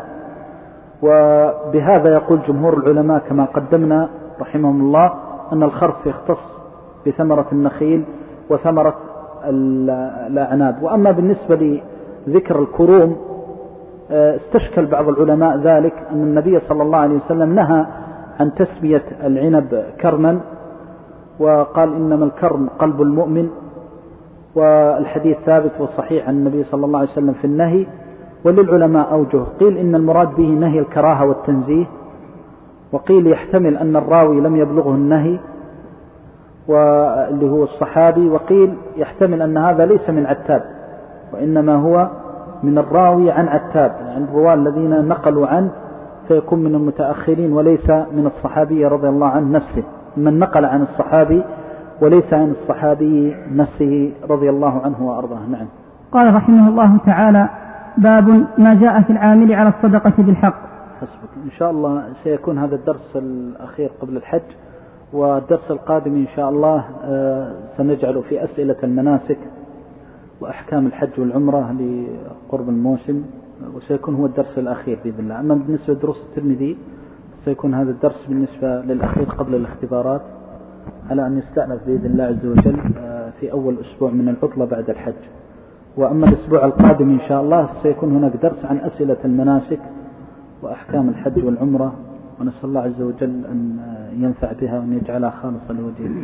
وبهذا يقول جمهور العلماء كما قدمنا رحمهم الله أن الخرص يختص بثمرة النخيل وثمرة الأعناب. وأما بالنسبة لذكر الكروم استشكل بعض العلماء ذلك أن النبي صلى الله عليه وسلم نهى عن تسمية العنب كرما، وقال إنما الكرم قلب المؤمن، والحديث ثابت وصحيح عن النبي صلى الله عليه وسلم في النهي. وللعلماء أوجه، قيل إن المراد به نهي الكراهة والتنزيه، وقيل يحتمل أن الراوي لم يبلغه النهي واللي هو الصحابي، وقيل يحتمل أن هذا ليس من عتاب وإنما هو من الراوي عن عتاب، يعني الرواة الذين نقلوا عنه فيكون من المتأخرين وليس من الصحابي رضي الله عنه نفسه، من نقل عن الصحابي وليس عن الصحابي نفسه رضي الله عنه وأرضاه. نعم. قال رحمه الله تعالى: باب ما جاء في العامل على الصدقة بالحق. حسبك. إن شاء الله سيكون هذا الدرس الأخير قبل الحج، والدرس القادم إن شاء الله سنجعل في أسئلة المناسك وأحكام الحج والعمرة لقرب الموسم. وسيكون هو الدرس الأخير بإذن الله. أما بالنسبة لدروس الترمذي سيكون هذا الدرس بالنسبة للأخير قبل الاختبارات، على أن يستأنف بإذن الله عز وجل في أول أسبوع من العطلة بعد الحج. وأما الأسبوع القادم إن شاء الله سيكون هناك درس عن أسئلة المناسك وأحكام الحج والعمرة، ونسأل الله عز وجل أن ينفع بها وأن يجعلها خالصة لوجهه.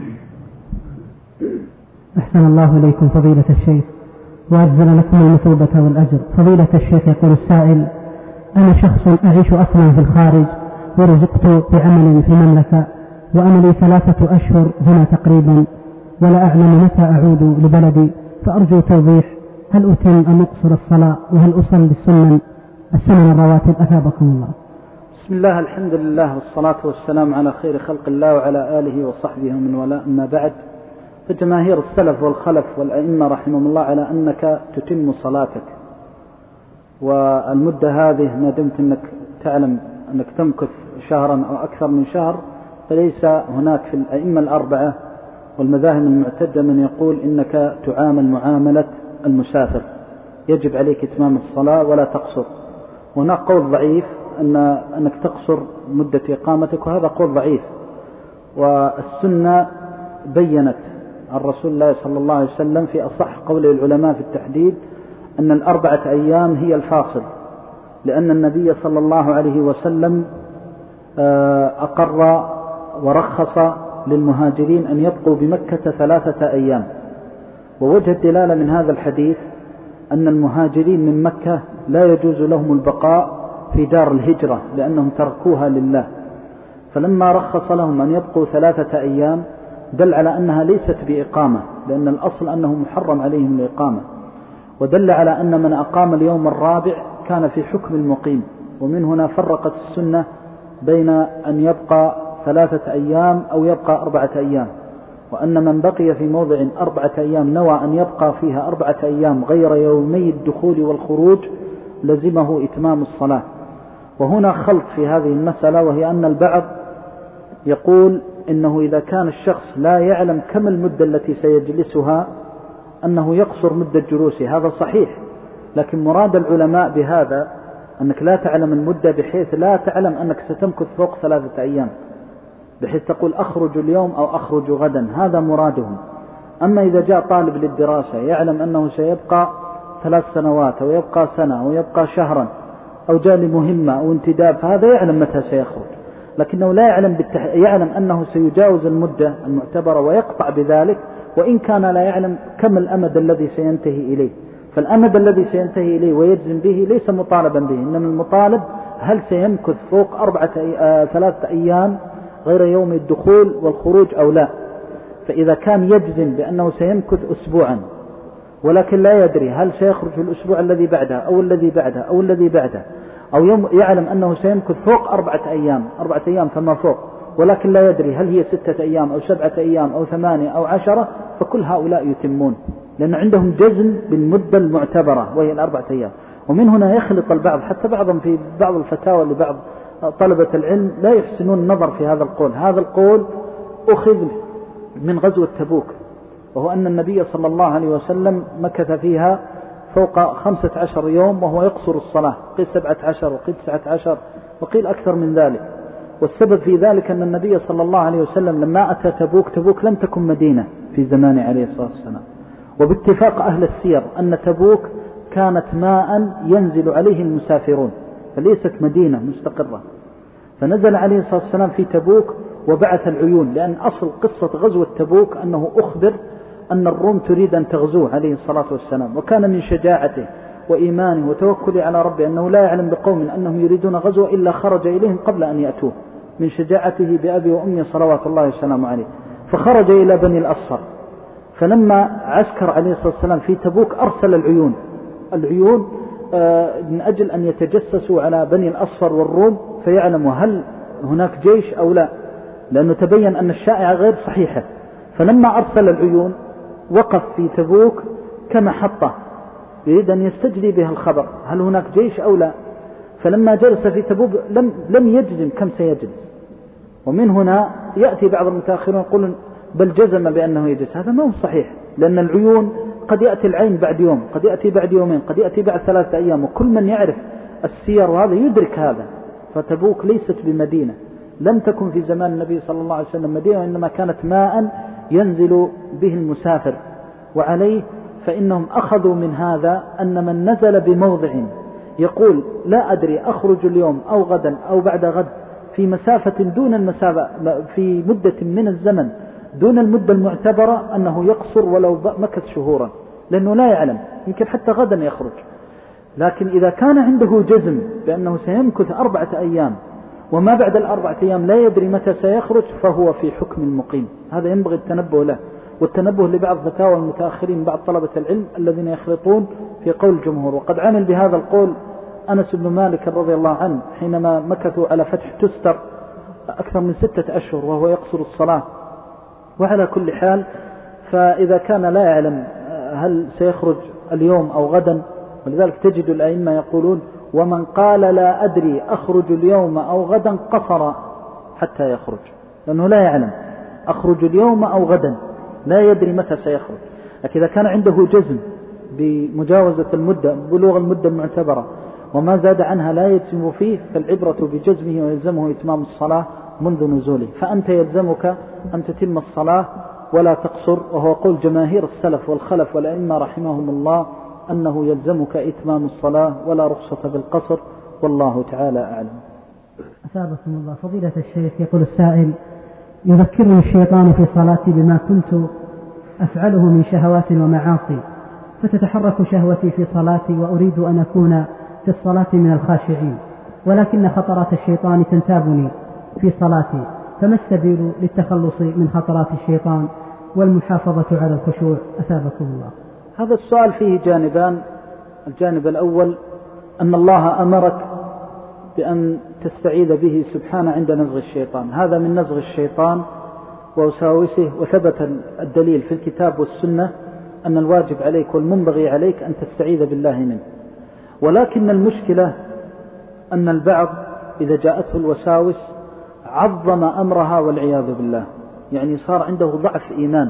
أحسن الله إليكم فضيلة الشيخ وأجزل لكم المثوبة والأجر. فضيلة الشيخ يقول السائل: أنا شخص أعيش أصلا في الخارج ورزقت بعمل في المملكة، وأنا لي ثلاثة أشهر هنا تقريبا، ولا أعلم متى أعود لبلدي، فأرجو توضيح: هل أتم أم أقصر الصلاة؟ وهل أصل بالسنن السنن الرواتب أثابكم الله؟ بسم الله، الحمد لله، والصلاة والسلام على خير خلق الله وعلى آله وصحبه ومن والاه، أما بعد. فجماهير السلف والخلف والأئمة رحمهم الله على أنك تتم صلاتك، والمدة هذه ما دمت أنك تعلم أنك تمكث شهرا أو أكثر من شهر، فليس هناك في الأئمة الأربعة والمذاهب المعتدة من يقول إنك تعامل معاملة المسافر، يجب عليك إتمام الصلاة ولا تقصر. هناك قول ضعيف أن أنك تقصر مدة إقامتك، وهذا قول ضعيف. والسنة بيّنت عن رسول الله صلى الله عليه وسلم في أصح قول العلماء في التحديد أن الأربعة أيام هي الفاصل، لأن النبي صلى الله عليه وسلم أقر ورخص للمهاجرين أن يبقوا بمكة ثلاثة أيام. ووجه الدلالة من هذا الحديث أن المهاجرين من مكة لا يجوز لهم البقاء في دار الهجرة لأنهم تركوها لله، فلما رخص لهم أن يبقوا ثلاثة أيام دل على أنها ليست بإقامة، لأن الأصل أنه محرم عليهم الإقامة، ودل على أن من أقام اليوم الرابع كان في حكم المقيم. ومن هنا فرقت السنة بين أن يبقى ثلاثة أيام أو يبقى أربعة أيام، وأن من بقي في موضع أربعة أيام نوى أن يبقى فيها أربعة أيام غير يومي الدخول والخروج لزمه إتمام الصلاة. وهنا خلط في هذه المسألة، وهي أن البعض يقول إنه إذا كان الشخص لا يعلم كم المدة التي سيجلسها أنه يقصر مدة جلوسه، هذا صحيح، لكن مراد العلماء بهذا أنك لا تعلم المدة بحيث لا تعلم أنك ستمكث فوق ثلاثة أيام، بحيث تقول أخرج اليوم أو أخرج غدا، هذا مرادهم. أما إذا جاء طالب للدراسة يعلم أنه سيبقى ثلاث سنوات أو يبقى سنة أو يبقى شهرا أو جاء لمهمة أو انتداب، فهذا يعلم متى سيخرج، لكنه لا يعلم, بالتح... يعلم أنه سيجاوز المدة المعتبرة ويقطع بذلك، وإن كان لا يعلم كم الأمد الذي سينتهي إليه. فالأمد الذي سينتهي إليه ويجزم به ليس مطالبا به، إنما المطالب هل سيمكث فوق أربعة أي... آه... ثلاثة أيام غير يوم الدخول والخروج أو لا. فإذا كان يجزم بأنه سيمكث أسبوعا ولكن لا يدري هل سيخرج في الأسبوع الذي بعده أو الذي بعده أو الذي بعده، أو يوم يعلم أنه سيمكث فوق أربعة أيام أربعة أيام فما فوق، ولكن لا يدري هل هي ستة أيام أو سبعة أيام أو ثمانية أو عشرة، فكل هؤلاء يتمون، لأن عندهم جزم بالمدة المعتبرة وهي الأربعة أيام. ومن هنا يخلط البعض، حتى بعضهم في بعض الفتاوى لبعض طلبة العلم لا يحسنون النظر في هذا القول. هذا القول أخذ من غزوة تبوك، وهو أن النبي صلى الله عليه وسلم مكث فيها فوق خمسة عشر يوم وهو يقصر الصلاة، قيل سبعة عشر وقيل تسعة عشر وقيل أكثر من ذلك. والسبب في ذلك أن النبي صلى الله عليه وسلم لما أتى تبوك، تبوك لم تكن مدينة في زمان عليه الصلاة والسلام، وباتفاق أهل السير أن تبوك كانت ماء ينزل عليه المسافرون، فليست مدينة مستقرة. فنزل عليه الصلاة والسلام في تبوك وبعث العيون، لأن أصل قصة غزوة تبوك أنه أخبر أن الروم تريد أن تغزوه عليه الصلاة والسلام، وكان من شجاعته وإيمانه وتوكله على ربه أنه لا يعلم بقوم أنهم يريدون غزوة إلا خرج إليهم قبل أن يأتوه، من شجاعته بأبي وأمي صلوات الله والسلام عليه. فخرج إلى بني الأصفر، فلما عسكر عليه الصلاة والسلام في تبوك أرسل العيون العيون من أجل أن يتجسسوا على بني الأصفر والروم فيعلموا هل هناك جيش أو لا، لأنه تبين أن الشائعة غير صحيحة. فلما أرسل العيون وقف في تبوك كمحطة يريد أن يستجدي بها الخبر هل هناك جيش أو لا. فلما جلس في تبوك لم, لم يجزم كم سيجلس، ومن هنا يأتي بعض المتأخرين يقولون بل جزم بأنه يجلس، هذا ما هو صحيح، لأن العيون قد يأتي العين بعد يوم، قد يأتي بعد يومين، قد يأتي بعد ثلاثة أيام، وكل من يعرف السير وهذا يدرك هذا. فتبوك ليست بمدينة، لم تكن في زمان النبي صلى الله عليه وسلم مدينة، إنما كانت ماء ينزل به المسافر. وعليه فإنهم أخذوا من هذا أن من نزل بموضع يقول لا أدري أخرج اليوم أو غدا أو بعد غد في مسافة دون المسافة، في مدة من الزمن دون المدة المعتبرة، أنه يقصر ولو مكث شهورا، لأنه لا يعلم، يمكن حتى غدا يخرج. لكن إذا كان عنده جزم بأنه سيمكث أربعة أيام وما بعد الأربعة أيام لا يدري متى سيخرج، فهو في حكم المقيم. هذا ينبغي التنبه له، والتنبه لبعض فتاوى المتأخرين بعض طلبة العلم الذين يخلطون في قول الجمهور. وقد عمل بهذا القول أنس بن مالك رضي الله عنه حينما مكثوا على فتح تستر أكثر من ستة أشهر وهو يقصر الصلاة. وعلى كل حال فإذا كان لا يعلم هل سيخرج اليوم أو غدا، ولذلك تجد الأئمة يقولون ومن قال لا أدري أخرج اليوم أو غدا قصر حتى يخرج، لأنه لا يعلم أخرج اليوم أو غدا، لا يدري متى سيخرج. لكن إذا كان عنده جزم بمجاوزة المدة، بلوغ المدة المعتبرة، وما زاد عنها لا يجزم فيه، فالعبرة بجزمه ويلزمه إتمام الصلاة منذ نزوله. فأنت يلزمك أن تتم الصلاة ولا تقصر، وهو قول جماهير السلف والخلف والأئمة رحمهم الله أنه يلزمك إتمام الصلاة ولا رخصة بالقصر، والله تعالى أعلم. أثابكم الله. فضيلة الشيخ، يقول السائل: يذكرني الشيطان في صلاتي بما كنت أفعله من شهوات ومعاصي، فتتحرك شهوتي في صلاتي وأريد أن أكون في الصلاة من الخاشعين، ولكن خطرات الشيطان تنتابني في صلاتي، فما السبيل للتخلص من خطرات الشيطان والمحافظة على الخشوع؟ أثابكم الله. هذا السؤال فيه جانبان. الجانب الأول أن الله أمرك بأن تستعيذ به سبحانه عند نزغ الشيطان، هذا من نزغ الشيطان ووساوسه، وثبت الدليل في الكتاب والسنة أن الواجب عليك والمنبغي عليك أن تستعيذ بالله منه. ولكن المشكلة أن البعض إذا جاءته الوساوس عظم أمرها والعياذ بالله، يعني صار عنده ضعف إيمان،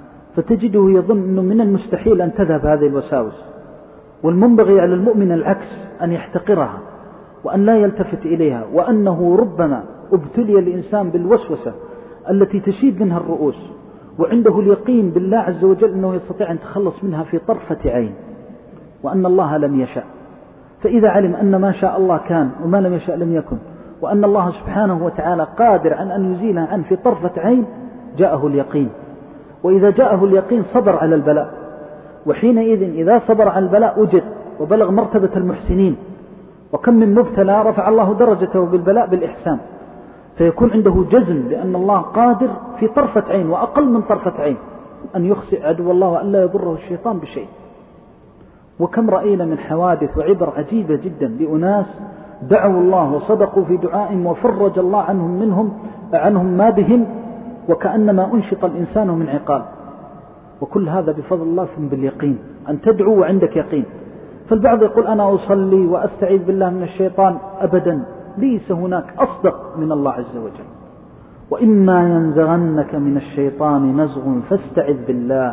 فتجده يظن أنه من المستحيل أن تذهب هذه الوساوس. والمنبغي على المؤمن العكس، أن يحتقرها وأن لا يلتفت إليها، وأنه ربما ابتلي الإنسان بالوسوسة التي تشيب منها الرؤوس وعنده اليقين بالله عز وجل أنه يستطيع أن يتخلص منها في طرفة عين، وأن الله لم يشاء. فإذا علم أن ما شاء الله كان وما لم يشاء لم يكن، وأن الله سبحانه وتعالى قادر عن أن يزيلها عنه في طرفة عين، جاءه اليقين. وإذا جاءه اليقين صبر على البلاء، وحينئذ إذا صبر على البلاء وجد وبلغ مرتبة المحسنين. وكم من مبتلى رفع الله درجته بالبلاء بالإحسان، فيكون عنده جزم بأن الله قادر في طرفة عين وأقل من طرفة عين أن يخسئ عدو الله وأن لا يضره الشيطان بشيء. وكم رأينا من حوادث وعبر عجيبة جدا لأناس دعوا الله وصدقوا في دعائهم وفرج الله عنهم منهم عنهم ما بهم، وكأنما أنشط الإنسان من عقال. وكل هذا بفضل الله ثم باليقين، أن تدعو وعندك يقين. فالبعض يقول أنا أصلي وأستعيذ بالله من الشيطان، أبدا، ليس هناك أصدق من الله عز وجل. وإما ينزغنك من الشيطان نزغ فاستعذ بالله.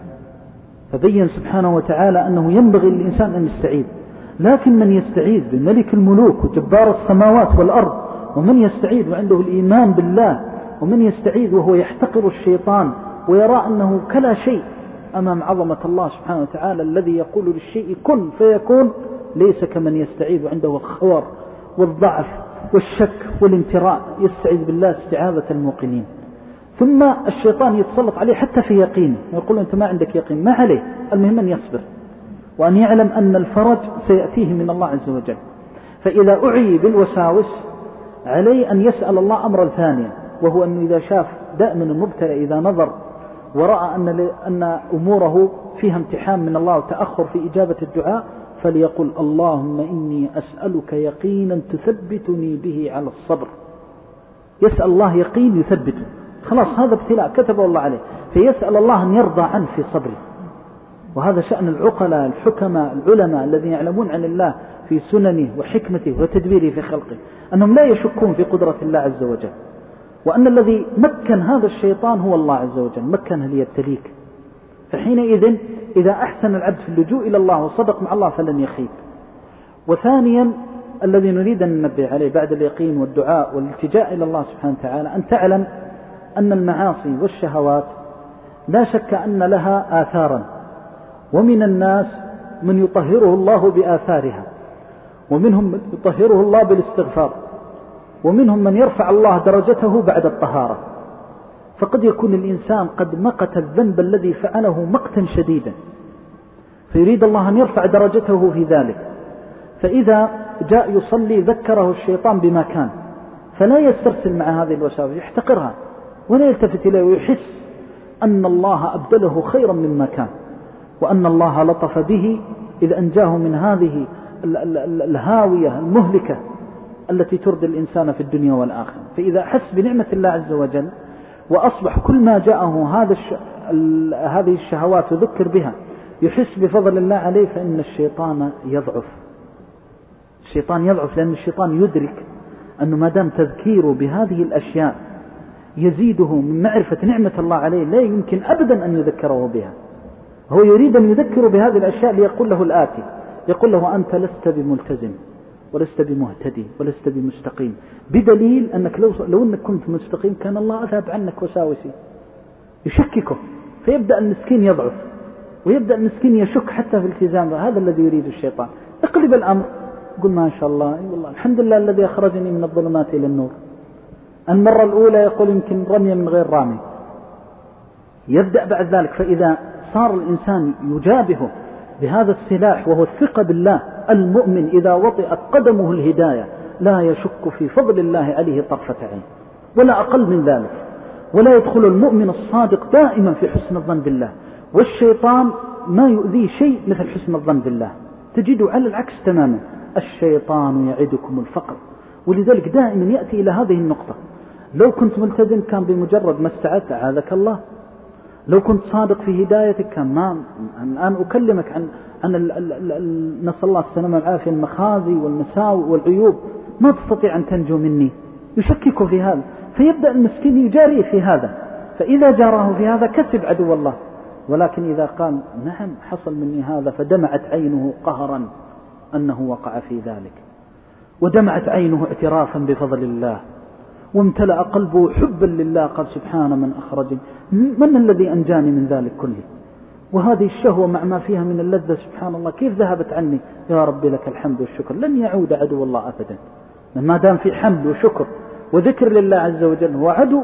فبين سبحانه وتعالى أنه ينبغي للإنسان أن يستعيذ. لكن من يستعيذ بملك الملوك وجبار السماوات والأرض، ومن يستعيذ وعنده الإيمان بالله، ومن يستعيذ وهو يحتقر الشيطان ويرى أنه كلا شيء أمام عظمة الله سبحانه وتعالى الذي يقول للشيء كن فيكون، ليس كمن يستعيذ وعنده الخور والضعف والشك والامتراء. يستعيذ بالله استعاذة الموقنين. ثم الشيطان يتسلط عليه حتى في يقين، يقول أنت ما عندك يقين، ما عليه، المهم أن يصبر وأن يعلم أن الفرج سيأتيه من الله عز وجل. فإذا أعي بالوساوس عليه أن يسأل الله أمرا ثانيا، وهو أنه إذا شاف دائما المبتلى إذا نظر ورأى أن, أن أموره فيها امتحان من الله وتأخر في إجابة الدعاء، فليقل اللهم إني أسألك يقينا تثبتني به على الصبر. يسأل الله يقين يثبته، خلاص هذا ابتلاء كتبه الله عليه، فيسأل الله أن يرضى عنه في صبره. وهذا شأن العقلاء الحكماء العلماء الذين يعلمون عن الله في سننه وحكمته وتدبيره في خلقه، أنهم لا يشكون في قدرة الله عز وجل، وأن الذي مكن هذا الشيطان هو الله عز وجل، مكنه ليبتليك. فحينئذ إذا أحسن العبد في اللجوء إلى الله وصدق مع الله فلن يخيب. وثانيا الذي نريد أن ننبه عليه بعد اليقين والدعاء والالتجاء إلى الله سبحانه وتعالى أن تعلم أن المعاصي والشهوات لا شك أن لها آثارا، ومن الناس من يطهره الله بآثارها، ومنهم من يطهره الله بالاستغفار، ومنهم من يرفع الله درجته بعد الطهارة. فقد يكون الإنسان قد مقت الذنب الذي فعله مقتا شديدا فيريد الله أن يرفع درجته في ذلك، فإذا جاء يصلي ذكره الشيطان بما كان، فلا يسترسل مع هذه الوساوس، يحتقرها ولا يلتفت إليه، ويحس أن الله أبدله خيرا مما كان، وأن الله لطف به إذ أنجاه من هذه الهاوية المهلكة التي ترضي الإنسان في الدنيا والآخرة. فإذا أحس بنعمة الله عز وجل وأصبح كل ما جاءه هذا الش... هذه الشهوات يذكر بها يحس بفضل الله عليه، فإن الشيطان يضعف. الشيطان يضعف لأن الشيطان يدرك أنه ما دام تذكيره بهذه الأشياء يزيده من معرفة نعمة الله عليه لا يمكن أبدا أن يذكره بها. هو يريد أن يذكره بهذه الأشياء ليقول له الآتي، يقول له أنت لست بملتزم ولست بمهتدي ولست بمستقيم، بدليل أنك لو, لو أنك كنت مستقيم كان الله أذهب عنك وساوسي. يشككه، فيبدأ المسكين يضعف ويبدأ المسكين يشك حتى في التزام. هذا الذي يريد الشيطان. اقلب الأمر، قل ما شاء الله، أي والله الحمد لله الذي أخرجني من الظلمات إلى النور. المرة الأولى يقول يمكن رمي من غير رامي، يبدأ بعد ذلك. فإذا صار الإنسان يجابهه بهذا السلاح وهو الثقة بالله، المؤمن إذا وطئت قدمه الهداية لا يشك في فضل الله عليه طرفة عين ولا أقل من ذلك. ولا يدخل المؤمن الصادق دائما في حسن الظن بالله، والشيطان ما يؤذيه شيء مثل حسن الظن بالله، تجده على العكس تماما. الشيطان يعدكم الفقر، ولذلك دائما يأتي إلى هذه النقطة. لو كنت ملتزم كان بمجرد ما استعدت أعاذك الله، لو كنت صادق في هدايتك كان ما الآن أكلمك عن عن نسأل الله السلامة والعافية المخازي والمساوئ والعيوب، ما تستطيع أن تنجو مني. يشكك في هذا، فيبدأ المسكين يجاري في هذا، فإذا جاره في هذا كسب عدو الله. ولكن إذا قال نعم حصل مني هذا، فدمعت عينه قهرا أنه وقع في ذلك، ودمعت عينه اعترافا بفضل الله، وامتلأ قلبه حبا لله، قال سبحان من أخرجني، من الذي أنجاني من ذلك كله؟ وهذه الشهوة مع ما فيها من اللذة سبحان الله كيف ذهبت عني؟ يا ربي لك الحمد والشكر. لن يعود عدو الله أبدا ما دام في حمد وشكر وذكر لله عز وجل. هو عدو،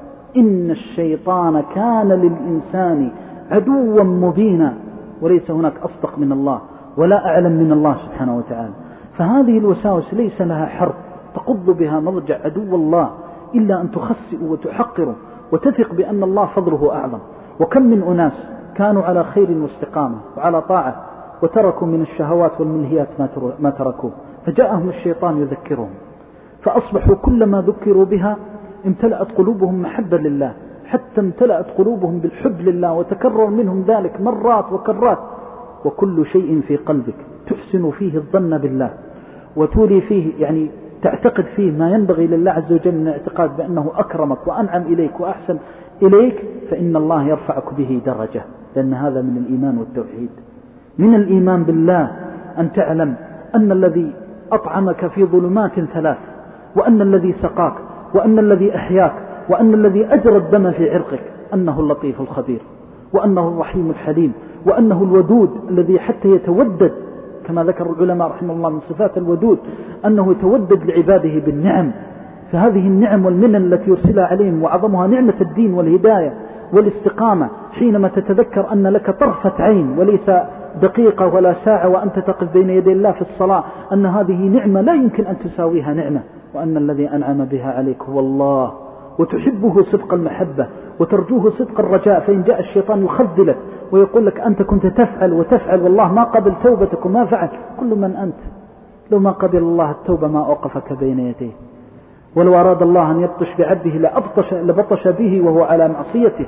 إن الشيطان كان للإنسان عدوا مبينا، وليس هناك أصدق من الله ولا أعلم من الله سبحانه وتعالى. فهذه الوساوس ليس لها حرب تقض بها مضجع عدو الله إلا أن تخسئ وتحقر وتثق بأن الله فضله أعظم. وكم من أناس كانوا على خير واستقامة وعلى طاعة وتركوا من الشهوات والملهيات ما تركوه، فجاءهم الشيطان يذكرهم، فأصبحوا كلما ذكروا بها امتلأت قلوبهم محبة لله، حتى امتلأت قلوبهم بالحب لله، وتكرر منهم ذلك مرات وكرات. وكل شيء في قلبك تحسن فيه الظن بالله وتولي فيه يعني تعتقد فيه ما ينبغي لله عز وجل من الاعتقاد بأنه أكرمك وأنعم إليك وأحسن إليك، فإن الله يرفعك به درجة، لأن هذا من الإيمان والتوحيد. من الإيمان بالله أن تعلم أن الذي أطعمك في ظلمات ثلاث، وأن الذي سقاك، وأن الذي أحياك، وأن الذي أجرى الدم في عرقك أنه اللطيف الخبير، وأنه الرحيم الحليم، وأنه الودود الذي حتى يتودد كما ذكر العلماء رحمه الله من صفات الودود أنه يتودد لعباده بالنعم. فهذه النعم والمنن التي يرسلها عليهم، وعظمها نعمة الدين والهداية والاستقامة، حينما تتذكر أن لك طرفة عين وليس دقيقة ولا ساعة وأنت تقف بين يدي الله في الصلاة، أن هذه نعمة لا يمكن أن تساويها نعمة، وأن الذي أنعم بها عليك هو الله، وتحبه صدق المحبة وترجوه صدق الرجاء. فإن جاء الشيطان يخذلك ويقول لك أنت كنت تفعل وتفعل والله ما قبل توبتك وما فعل، كل من أنت لو ما قبل الله التوبة ما أوقفك بين يديه، ولو أراد الله أن يبطش بعبده لأبطش لبطش به وهو على معصيته،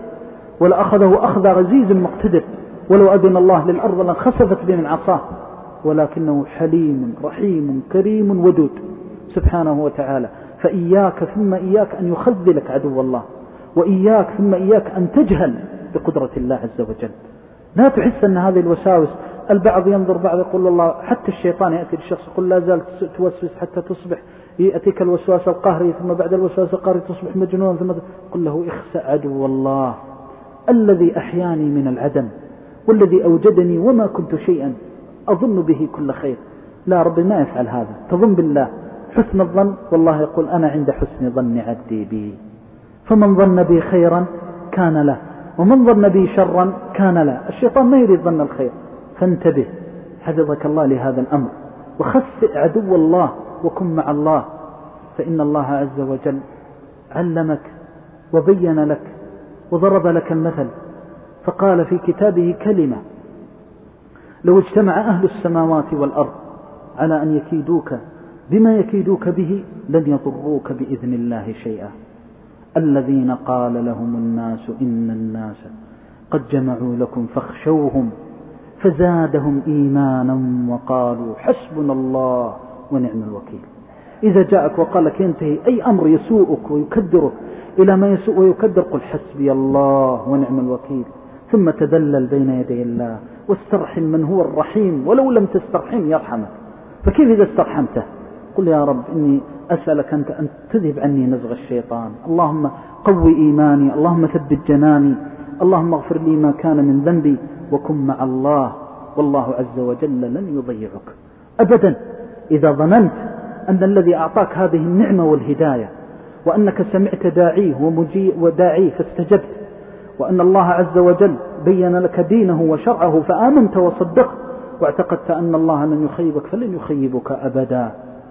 ولأخذه أخذ عزيز مقتدر، ولو أذن الله للأرض لانخسفت بمن عصاه، ولكنه حليم رحيم كريم ودود سبحانه وتعالى. فإياك ثم إياك أن يخذلك عدو الله، وإياك ثم إياك أن تجهل بقدرة الله عز وجل. لا تحس أن هذه الوساوس، البعض ينظر بعض يقول الله، حتى الشيطان يأتي للشخص يقول لا زال توسوس حتى تصبح، يأتيك الوسواس القهري، ثم بعد الوسواس القهري تصبح مجنون، ثم قل له اخسأ عدو الله الذي أحياني من العدم والذي أوجدني وما كنت شيئا أظن به كل خير. لا، ربي ما يفعل هذا، تظن بالله حسن الظن، والله يقول أنا عند حسن ظن عبدي بي، فمن ظن بي خيرا كان له ومن ظن بي شرا كان له. الشيطان ما يريد ظن الخير، فانتبه حفظك الله لهذا الأمر، وخسئ عدو الله وكن مع الله، فإن الله عز وجل علمك وبين لك وضرب لك المثل، فقال في كتابه كلمة لو اجتمع أهل السماوات والأرض على أن يكيدوك بما يكيدوك به لن يضروك بإذن الله شيئا. الذين قال لهم الناس إن الناس قد جمعوا لكم فاخشوهم فزادهم إيمانا وقالوا حسبنا الله ونعم الوكيل. إذا جاءك وقال لك ينتهي أي أمر يسوءك ويكدرك إلى ما يسوء ويكدر قل حسبي الله ونعم الوكيل، ثم تدلل بين يدي الله واسترحم من هو الرحيم، ولو لم تسترحم يرحمك. فكيف إذا استرحمته؟ قل يا رب إني أسألك أنت أن تذهب عني نزغ الشيطان، اللهم قوي إيماني، اللهم ثبت جناني، اللهم اغفر لي ما كان من ذنبي، وكن مع الله والله عز وجل لن يضيعك أبدا. إذا ظننت أن الذي أعطاك هذه النعمة والهداية وأنك سمعت داعيه وداعيه فاستجبت، وأن الله عز وجل بين لك دينه وشرعه فآمنت وصدقت واعتقدت أن الله لن يخيبك فلن يخيبك أبدا.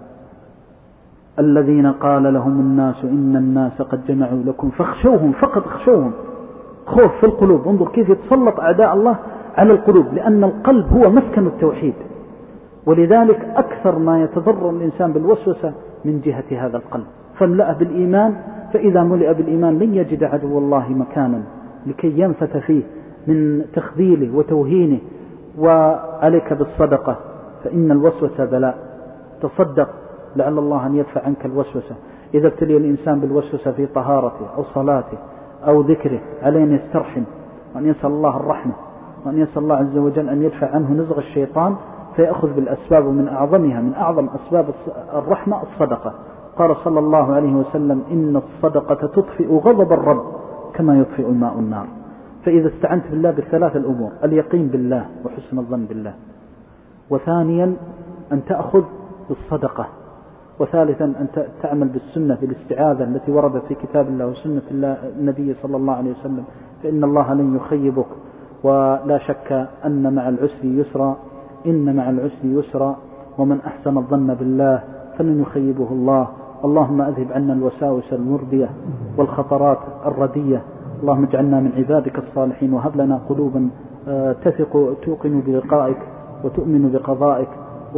الذين قال لهم الناس إن الناس قد جمعوا لكم فاخشوهم، فقط اخشوهم، خوف في القلوب. انظر كيف يتسلط أعداء الله على القلوب، لأن القلب هو مسكن التوحيد، ولذلك أكثر ما يتضرر الإنسان بالوسوسة من جهة هذا القلب. فاملأه بالإيمان، فإذا ملئ بالإيمان لن يجد عدو الله مكانا لكي ينفث فيه من تخذيله وتوهينه. وعليك بالصدقة فإن الوسوسة بلاء، تصدق لعل الله أن يدفع عنك الوسوسة. إذا ابتلي الإنسان بالوسوسة في طهارته أو صلاته أو ذكره عليه أن يسترحم وأن يسأل الله الرحمة، وأن يسأل الله عز وجل أن يدفع عنه نزغ الشيطان، فيأخذ بالأسباب، ومن أعظمها من أعظم أسباب الرحمة الصدقة. قال صلى الله عليه وسلم إن الصدقة تطفئ غضب الرب كما يطفئ الماء النار. فإذا استعنت بالله بالثلاث الأمور، اليقين بالله وحسن الظن بالله، وثانيا أن تأخذ بالصدقة، وثالثا أن تعمل بالسنة بالاستعاذة التي وردت في كتاب الله وسنة الله النبي صلى الله عليه وسلم، فإن الله لن يخيبك. ولا شك أن مع العسر يسرا، إن مع العسر يسرا، ومن أحسن الظن بالله فلن يخيبه الله. اللهم أذهب عنا الوساوس المردية والخطرات الردية، اللهم اجعلنا من عبادك الصالحين، وهب لنا قلوبا تثق توقن بلقائك وتؤمن بقضائك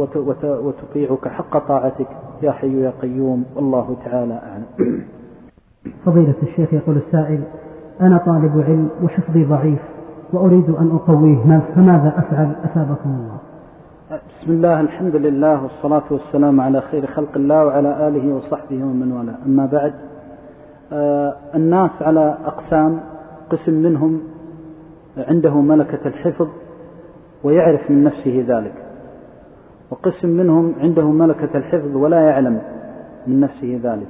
وتطيعك حق طاعتك يا حي يا قيوم، والله تعالى أعلم. فضيلة الشيخ، يقول السائل: أنا طالب علم وحفظي ضعيف وأريد أن أقويه، فماذا أفعل أثابكم الله؟ بسم الله، الحمد لله، والصلاة والسلام على خير خلق الله وعلى آله وصحبه ومن والاه. أما بعد، آه الناس على أقسام، قسم منهم عنده ملكة الحفظ ويعرف من نفسه ذلك، وقسم منهم عنده ملكة الحفظ ولا يعلم من نفسه ذلك،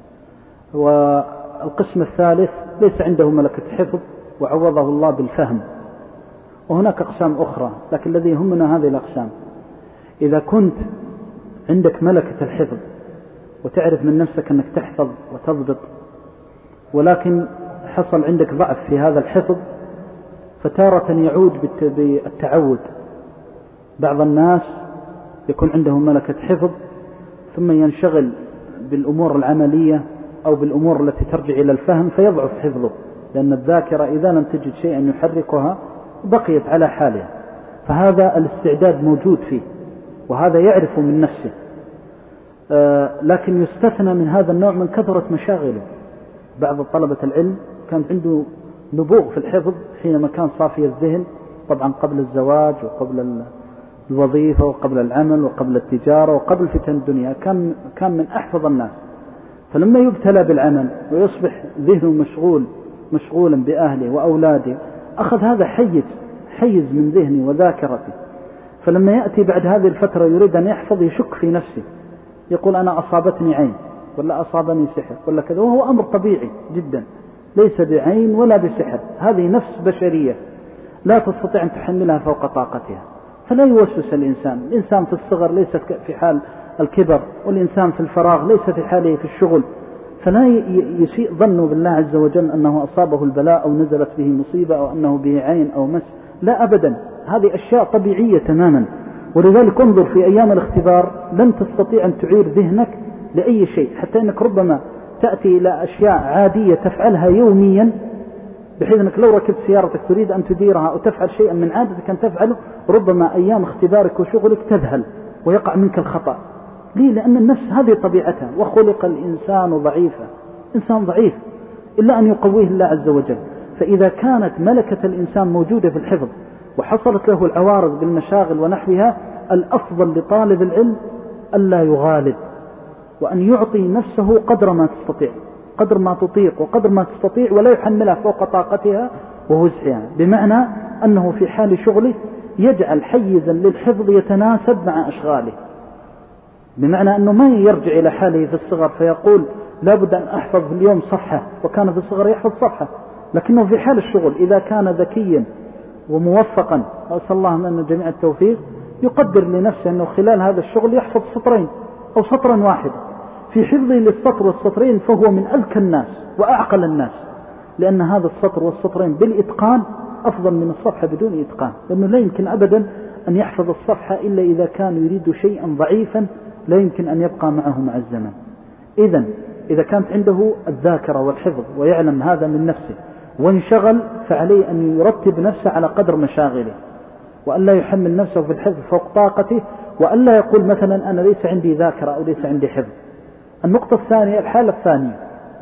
والقسم الثالث ليس عنده ملكة حفظ وعوضه الله بالفهم. وهناك أقسام أخرى، لكن الذي يهمنا هذه الأقسام. إذا كنت عندك ملكة الحفظ وتعرف من نفسك أنك تحفظ وتضبط، ولكن حصل عندك ضعف في هذا الحفظ، فتارة يعود بالتعود. بعض الناس يكون عنده ملكة حفظ ثم ينشغل بالأمور العملية أو بالأمور التي ترجع إلى الفهم فيضعف حفظه، لأن الذاكرة إذا لم تجد شيئا يحركها بقيت على حالها. فهذا الاستعداد موجود فيه، وهذا يعرف من نفسه، آه لكن يستثنى من هذا النوع من كثرة مشاغله. بعض طلبة العلم كان عنده نبوغ في الحفظ حينما كان صافي الذهن، طبعا قبل الزواج وقبل الوظيفة وقبل العمل وقبل التجارة وقبل فتن الدنيا، كان كان من أحفظ الناس. فلما يبتلى بالعمل ويصبح ذهنه مشغول مشغولا بأهله وأولاده، أخذ هذا حيز حيز من ذهني وذاكرتي، فلما يأتي بعد هذه الفترة يريد أن يحفظ يشك في نفسه، يقول أنا أصابتني عين ولا أصابني سحر ولا كذا، وهو أمر طبيعي جدا، ليس بعين ولا بسحر، هذه نفس بشرية لا تستطيع أن تحملها فوق طاقتها. فلا يوسوس الإنسان، الإنسان في الصغر ليس في حال الكبر، والإنسان في الفراغ ليس في حاله في الشغل، فلا يسيء ظنه بالله عز وجل أنه أصابه البلاء أو نزلت به مصيبة أو أنه به عين أو مس، لا أبدا، هذه أشياء طبيعية تماما. ولذلك انظر في أيام الاختبار لن تستطيع أن تعير ذهنك لأي شيء، حتى أنك ربما تأتي إلى أشياء عادية تفعلها يوميا، بحيث أنك لو ركبت سيارتك تريد أن تديرها أو تفعل شيئا من عادتك أن تفعله، ربما أيام اختبارك وشغلك تذهل ويقع منك الخطأ. ليه؟ لأن النفس هذه طبيعتها، وخلق الإنسان ضعيفا، إنسان ضعيف إلا أن يقويه الله عز وجل. فإذا كانت ملكة الإنسان موجودة في الحفظ وحصلت له العوارض بالمشاغل ونحوها، الأفضل لطالب العلم ألا يغالب، وأن يعطي نفسه قدر ما تستطيع، قدر ما تطيق وقدر ما تستطيع، ولا يحملها فوق طاقتها ووسعها، بمعنى أنه في حال شغله يجعل حيزا للحفظ يتناسب مع أشغاله، بمعنى أنه ما يرجع إلى حاله في الصغر فيقول لابد أن أحفظ في اليوم صفحة، وكان في الصغر يحفظ صفحة، لكنه في حال الشغل إذا كان ذكيا وموفقا، أسأل الله من جميع التوفيق، يقدر لنفسه أنه خلال هذا الشغل يحفظ سطرين أو سطرا واحدا. في حفظه للسطر والسطرين فهو من أذكى الناس وأعقل الناس، لأن هذا السطر والسطرين بالإتقان أفضل من الصفحة بدون إتقان، لأنه لا يمكن أبدا أن يحفظ الصفحة إلا إذا كان يريد شيئا ضعيفا لا يمكن أن يبقى معه مع الزمن. إذن إذا كانت عنده الذاكرة والحفظ ويعلم هذا من نفسه وانشغل، فعليه أن يرتب نفسه على قدر مشاغله، وأن لا يحمل نفسه في الحفظ فوق طاقته، وأن لا يقول مثلا أنا ليس عندي ذاكرة أو ليس عندي حفظ. النقطة الثانية، الحالة الثانية،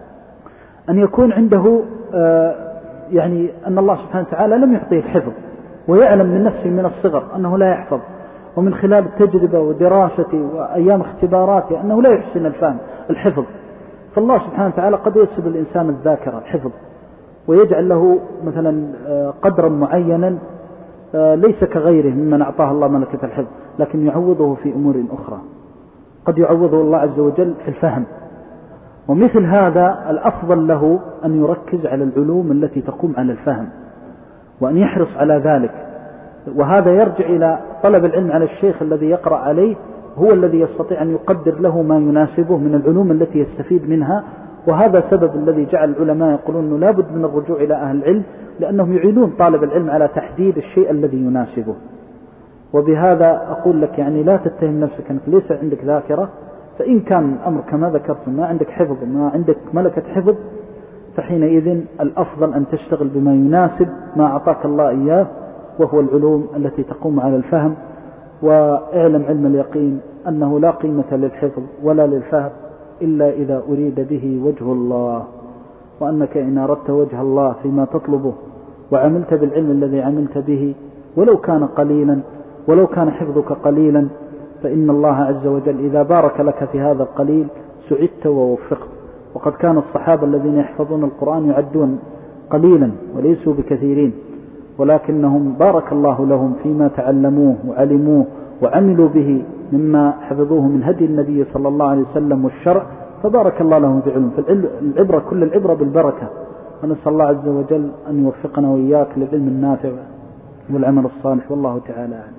أن يكون عنده آه يعني أن الله سبحانه وتعالى لم يعطيه الحفظ، ويعلم من نفسه من الصغر أنه لا يحفظ، ومن خلال التجربة ودراسته وأيام اختباراته أنه لا يحسن الفهم الحفظ، فالله سبحانه وتعالى قد يسب الإنسان الذاكرة الحفظ، ويجعل له مثلا قدرا معينا ليس كغيره ممن أعطاه الله ملكة الحفظ، لكن يعوضه في أمور أخرى، قد يعوضه الله عز وجل في الفهم. ومثل هذا الأفضل له أن يركز على العلوم التي تقوم على الفهم، وأن يحرص على ذلك. وهذا يرجع إلى طلب العلم على الشيخ الذي يقرأ عليه، هو الذي يستطيع أن يقدر له ما يناسبه من العلوم التي يستفيد منها. وهذا سبب الذي جعل العلماء يقولون أنه لابد من الرجوع إلى أهل العلم، لأنهم يعينون طالب العلم على تحديد الشيء الذي يناسبه. وبهذا أقول لك يعني لا تتهم نفسك أنك ليس عندك ذاكرة، فإن كان الأمر كما ذكرت ما عندك حفظ ما عندك ملكة حفظ، فحينئذ الأفضل أن تشتغل بما يناسب ما أعطاك الله إياه، وهو العلوم التي تقوم على الفهم. واعلم علم اليقين أنه لا قيمة للحفظ ولا للفهم إلا إذا أريد به وجه الله، وأنك إن أردت وجه الله فيما تطلبه وعملت بالعلم الذي عملت به ولو كان قليلا ولو كان حفظك قليلا، فإن الله عز وجل إذا بارك لك في هذا القليل سعدت ووفقت. وقد كان الصحابة الذين يحفظون القرآن يعدون قليلا وليسوا بكثيرين، ولكنهم بارك الله لهم فيما تعلموه وعلموه وعملوا به مما حفظوه من هدي النبي صلى الله عليه وسلم والشرع، فبارك الله لهم في علم. فالعبرة كل العبرة بالبركة، ونسأل الله عز وجل أن يوفقنا وإياك للعلم النافع والعمل الصالح، والله تعالى أعلم.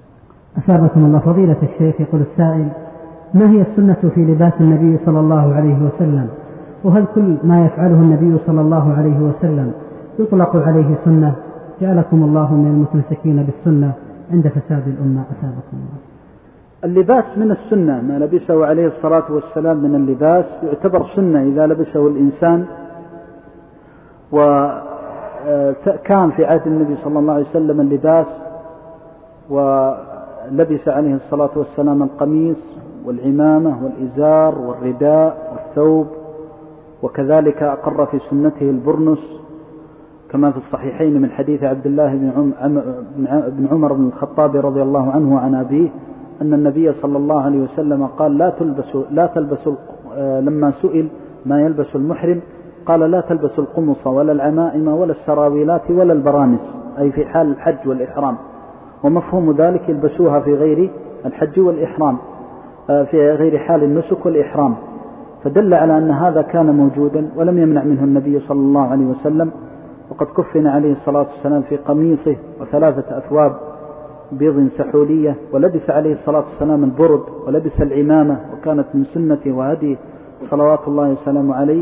أثابكم الله. فضيلة الشيخ، يقول السائل: ما هي السنة في لباس النبي صلى الله عليه وسلم؟ وهل كل ما يفعله النبي صلى الله عليه وسلم يطلق عليه سنة؟ جعلكم الله من المتمسكين بالسنة عند فساد الأمة. أثابكم الله. اللباس من السنة، ما لبسه عليه الصلاة والسلام من اللباس يعتبر سنة إذا لبسه الإنسان. وكان في عهد النبي صلى الله عليه وسلم اللباس، ولبس عليه الصلاة والسلام القميص والعمامة والإزار والرداء والثوب، وكذلك أقر في سنته البرنس كما في الصحيحين من حديث عبد الله بن عمر بن الخطاب رضي الله عنه وعن أبيه أن النبي صلى الله عليه وسلم قال: لا تلبسوا لا تلبسوا لما سئل ما يلبس المحرم قال: لا تلبسوا القمص ولا العمائم ولا السراويلات ولا البرانس. أي في حال الحج والإحرام، ومفهوم ذلك يلبسوها في غير الحج والإحرام، في غير حال النسك والإحرام، فدل على أن هذا كان موجودا ولم يمنع منه النبي صلى الله عليه وسلم. وقد كفن عليه الصلاة والسلام في قميصه وثلاثة أثواب بيض سحولية، ولبس عليه الصلاة والسلام البرد ولبس العمامة، وكانت من سنته وهدي صلوات الله وسلامه عليه،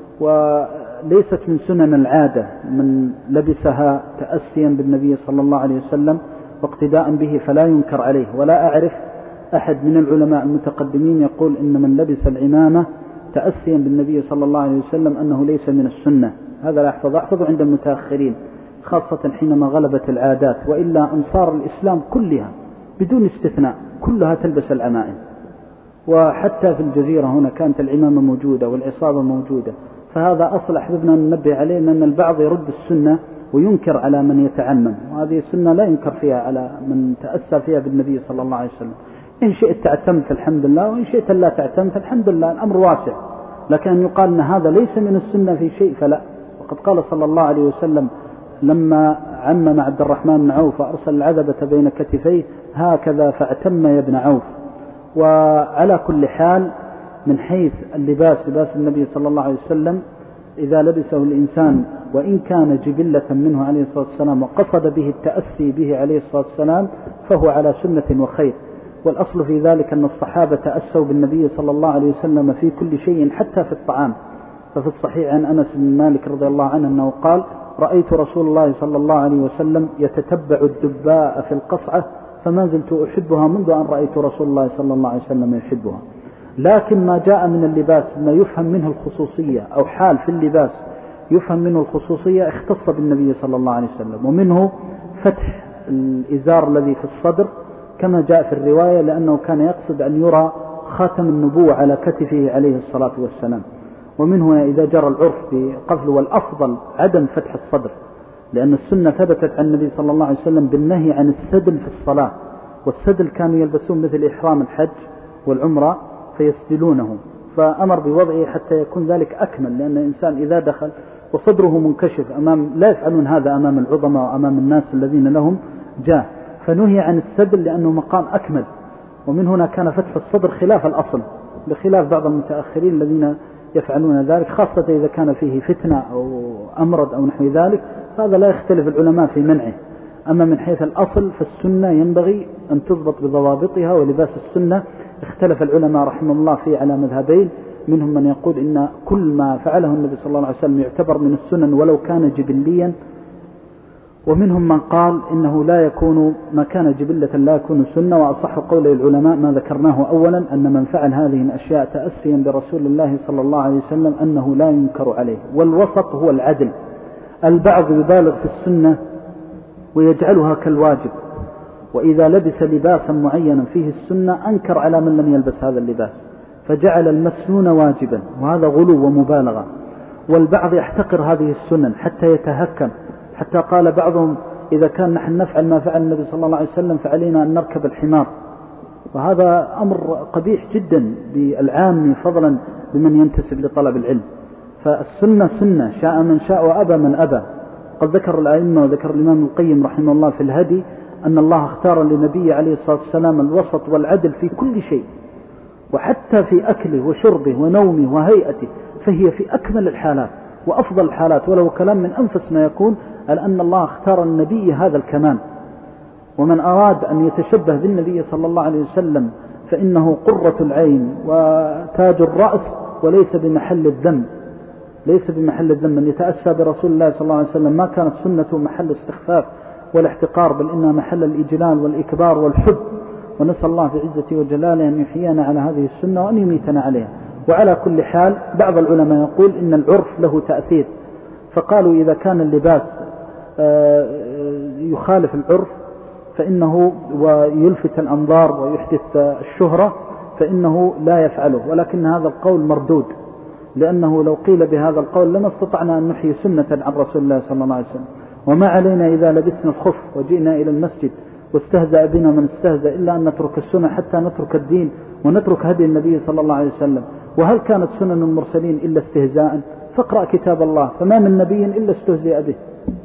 وليست من سنن العادة من لبسها تأسيا بالنبي صلى الله عليه وسلم واقتداء به، فلا ينكر عليه. ولا أعرف أحد من العلماء المتقدمين يقول إن من لبس العمامة تأسيا بالنبي صلى الله عليه وسلم أنه ليس من السنة. هذا لا أحفظ أحفظ عند المتأخرين، خاصة حينما غلبت العادات، وإلا أنصار الإسلام كلها بدون استثناء كلها تلبس العمائم، وحتى في الجزيرة هنا كانت العمامة موجودة والعصابة موجودة. فهذا أصل أحببنا ننبه عليه، أن البعض يرد السنة وينكر على من يتعمم، وهذه السنة لا ينكر فيها على من تأسى فيها بالنبي صلى الله عليه وسلم. إن شئت تعتمت الحمد لله، وإن شئت لا تعتمت الحمد لله، الأمر واسع. لكن أن يقال أن هذا ليس من السنة في شيء فلا. وقد قال صلى الله عليه وسلم لما عمم عبد الرحمن بن عوف وأرسل العذبة بين كتفيه: هكذا فأتم يا ابن عوف. وعلى كل حال من حيث اللباس، لباس النبي صلى الله عليه وسلم إذا لبسه الإنسان وإن كان جبلة منه عليه الصلاة والسلام وقصد به التأسي به عليه الصلاة والسلام فهو على سنة وخير. والأصل في ذلك أن الصحابة تأسوا بالنبي صلى الله عليه وسلم في كل شيء حتى في الطعام. ففي الصحيح عن أنس بن مالك رضي الله عنه أنه قال: رأيت رسول الله صلى الله عليه وسلم يتتبع الدباء في القصعة فما زلت أحبها منذ أن رأيت رسول الله صلى الله عليه وسلم يحبها. لكن ما جاء من اللباس ما يفهم منه الخصوصية، أو حال في اللباس يفهم منه الخصوصية، اختص بالنبي صلى الله عليه وسلم، ومنه فتح الإزار الذي في الصدر كما جاء في الرواية، لأنه كان يقصد أن يرى خاتم النبوة على كتفه عليه الصلاة والسلام. ومن هنا إذا جرى العرف بقفل، والأفضل عدم فتح الصدر، لأن السنة ثبتت عن النبي صلى الله عليه وسلم بالنهي عن السدل في الصلاة، والسدل كانوا يلبسون مثل إحرام الحج والعمرة فيسدلونه، فأمر بوضعه حتى يكون ذلك أكمل، لأن الإنسان إذا دخل وصدره منكشف أمام، لا يفعلون هذا أمام العظماء وأمام الناس الذين لهم جاه، فنهي عن السدل لأنه مقام أكمل. ومن هنا كان فتح الصدر خلاف الأصل، بخلاف بعض المتأخرين الذين يفعلون ذلك، خاصة إذا كان فيه فتنة أو أمرض أو نحو ذلك، هذا لا يختلف العلماء في منعه. أما من حيث الأصل فالسنة ينبغي أن تضبط بضوابطها، ولباس السنة اختلف العلماء رحمه الله فيه على مذهبين، منهم من يقول إن كل ما فعله النبي صلى الله عليه وسلم يعتبر من السنن ولو كان جبليا، ومنهم من قال إنه لا يكون ما كان جبلة لا يكون سنة. وأصح قول العلماء ما ذكرناه أولا، أن من فعل هذه الأشياء تأسيا برسول الله صلى الله عليه وسلم أنه لا ينكر عليه. والوسط هو العدل. البعض يبالغ في السنة ويجعلها كالواجب، وإذا لبس لباسا معينا فيه السنة أنكر على من لم يلبس هذا اللباس، فجعل المسنون واجبا، وهذا غلو ومبالغة. والبعض يحتقر هذه السنن حتى يتهكم، حتى قال بعضهم: إذا كان نحن نفعل ما فعل النبي صلى الله عليه وسلم فعلينا أن نركب الحمار. وهذا أمر قبيح جدا بالعام، فضلا بمن ينتسب لطلب العلم. فالسنة سنة، شاء من شاء وأبى من أبى. قد ذكر الأئمة وذكر الإمام القيم رحمه الله في الهدي أن الله اختار لنبي عليه الصلاة والسلام الوسط والعدل في كل شيء، وحتى في أكله وشربه ونومه وهيئته، فهي في أكمل الحالات وأفضل الحالات. ولو كلام من أنفس ما يكون على أن الله اختار النبي هذا الكمال. ومن أراد أن يتشبه بالنبي صلى الله عليه وسلم فإنه قرة العين وتاج الرأس، وليس بمحل الذنب، ليس بمحل الذنب. من يتأسى برسول الله صلى الله عليه وسلم ما كانت سنته محل استخفاف ولا احتقار، بل إنها محل الإجلال والإكبار والحب. ونسأل الله في عزته وجلاله أن يحيينا على هذه السنة وأن يميتنا عليها. وعلى كل حال بعض العلماء يقول إن العرف له تأثير، فقالوا إذا كان اللباس يخالف العرف فإنه ويلفت الأنظار ويحدث الشهرة فإنه لا يفعله. ولكن هذا القول مردود، لأنه لو قيل بهذا القول لما استطعنا أن نحيي سنة عن رسول الله صلى الله عليه وسلم. وما علينا إذا لبسنا الخف وجئنا إلى المسجد واستهزأ بنا من استهزأ إلا أن نترك السنة حتى نترك الدين ونترك هدي النبي صلى الله عليه وسلم. وهل كانت سنن المرسلين إلا استهزاء؟ فاقرأ كتاب الله، فما من نبي إلا استهزئ به.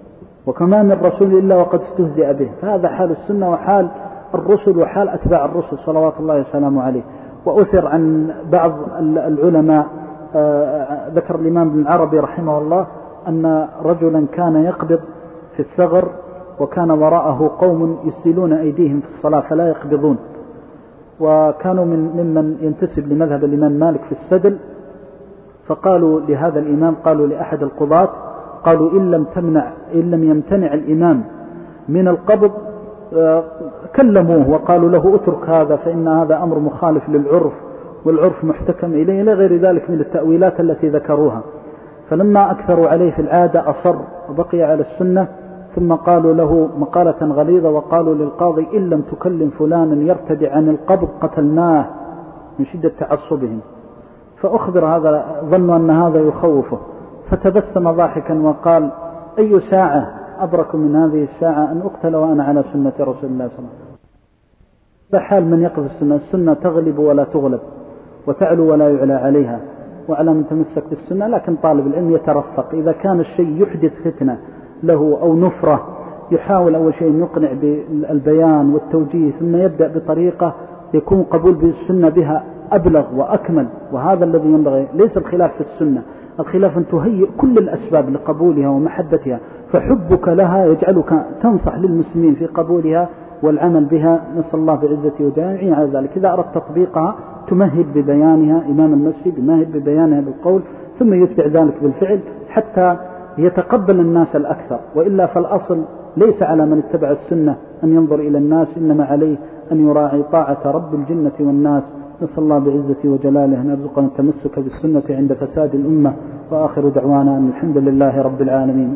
وكما من رسول إلا وقد استهزئ به. فهذا حال السنة وحال الرسل وحال أتباع الرسل صلوات الله وسلامه عليه. وأثر عن بعض العلماء ذكر الإمام ابن العربي رحمه الله أن رجلا كان يقبض في الثغر وكان وراءه قوم يسيلون أيديهم في الصلاة فلا يقبضون، وكانوا من ممن ينتسب لمذهب الإمام مالك في السدل، فقالوا لهذا الإمام، قالوا لأحد القضاة، قالوا إن لم تمنع إن لم يمتنع الإمام من القبض كلموه وقالوا له اترك هذا فإن هذا أمر مخالف للعرف والعرف محتكم إليه، إلى غير ذلك من التأويلات التي ذكروها. فلما أكثروا عليه في العادة أصر وبقي على السنة، ثم قالوا له مقالة غليظة وقالوا للقاضي إن لم تكلم فلانا يرتدع عن القبض قتلناه من شدة تعصبهم. فأخبر هذا، ظنوا أن هذا يخوفه، فتبسم ضاحكا وقال أي ساعة أبرك من هذه الساعة أن أقتل وأنا على سنة رسول الله صلى الله عليه وسلم. فحال من يقف السنة، السنة تغلب ولا تغلب وتعلو ولا يعلى عليها، وعلى من تمسك بالسنة. لكن طالب العلم يترفق، إذا كان الشيء يحدث فتنة له أو نفرة يحاول أول شيء يقنع بالبيان والتوجيه، ثم يبدأ بطريقة يكون قبول بالسنة بها أبلغ وأكمل، وهذا الذي ينبغي. ليس الخلاف في السنة، الخلاف أن تهيئ كل الأسباب لقبولها ومحبتها، فحبك لها يجعلك تنصح للمسلمين في قبولها والعمل بها. نسأل الله بعزته وجلاله على ذلك. إذا أردت تطبيقها تمهد ببيانها، إمام المسجد يمهد ببيانها بالقول، ثم يتبع ذلك بالفعل حتى يتقبل الناس الأكثر. وإلا فالأصل ليس على من اتبع السنة أن ينظر إلى الناس، إنما عليه أن يراعي طاعة رب الجنة والناس. نسأل الله بعزته وجلاله أن يرزقنا التمسك بالسنة عند فساد الأمة. وآخر دعوانا أن الحمد لله رب العالمين.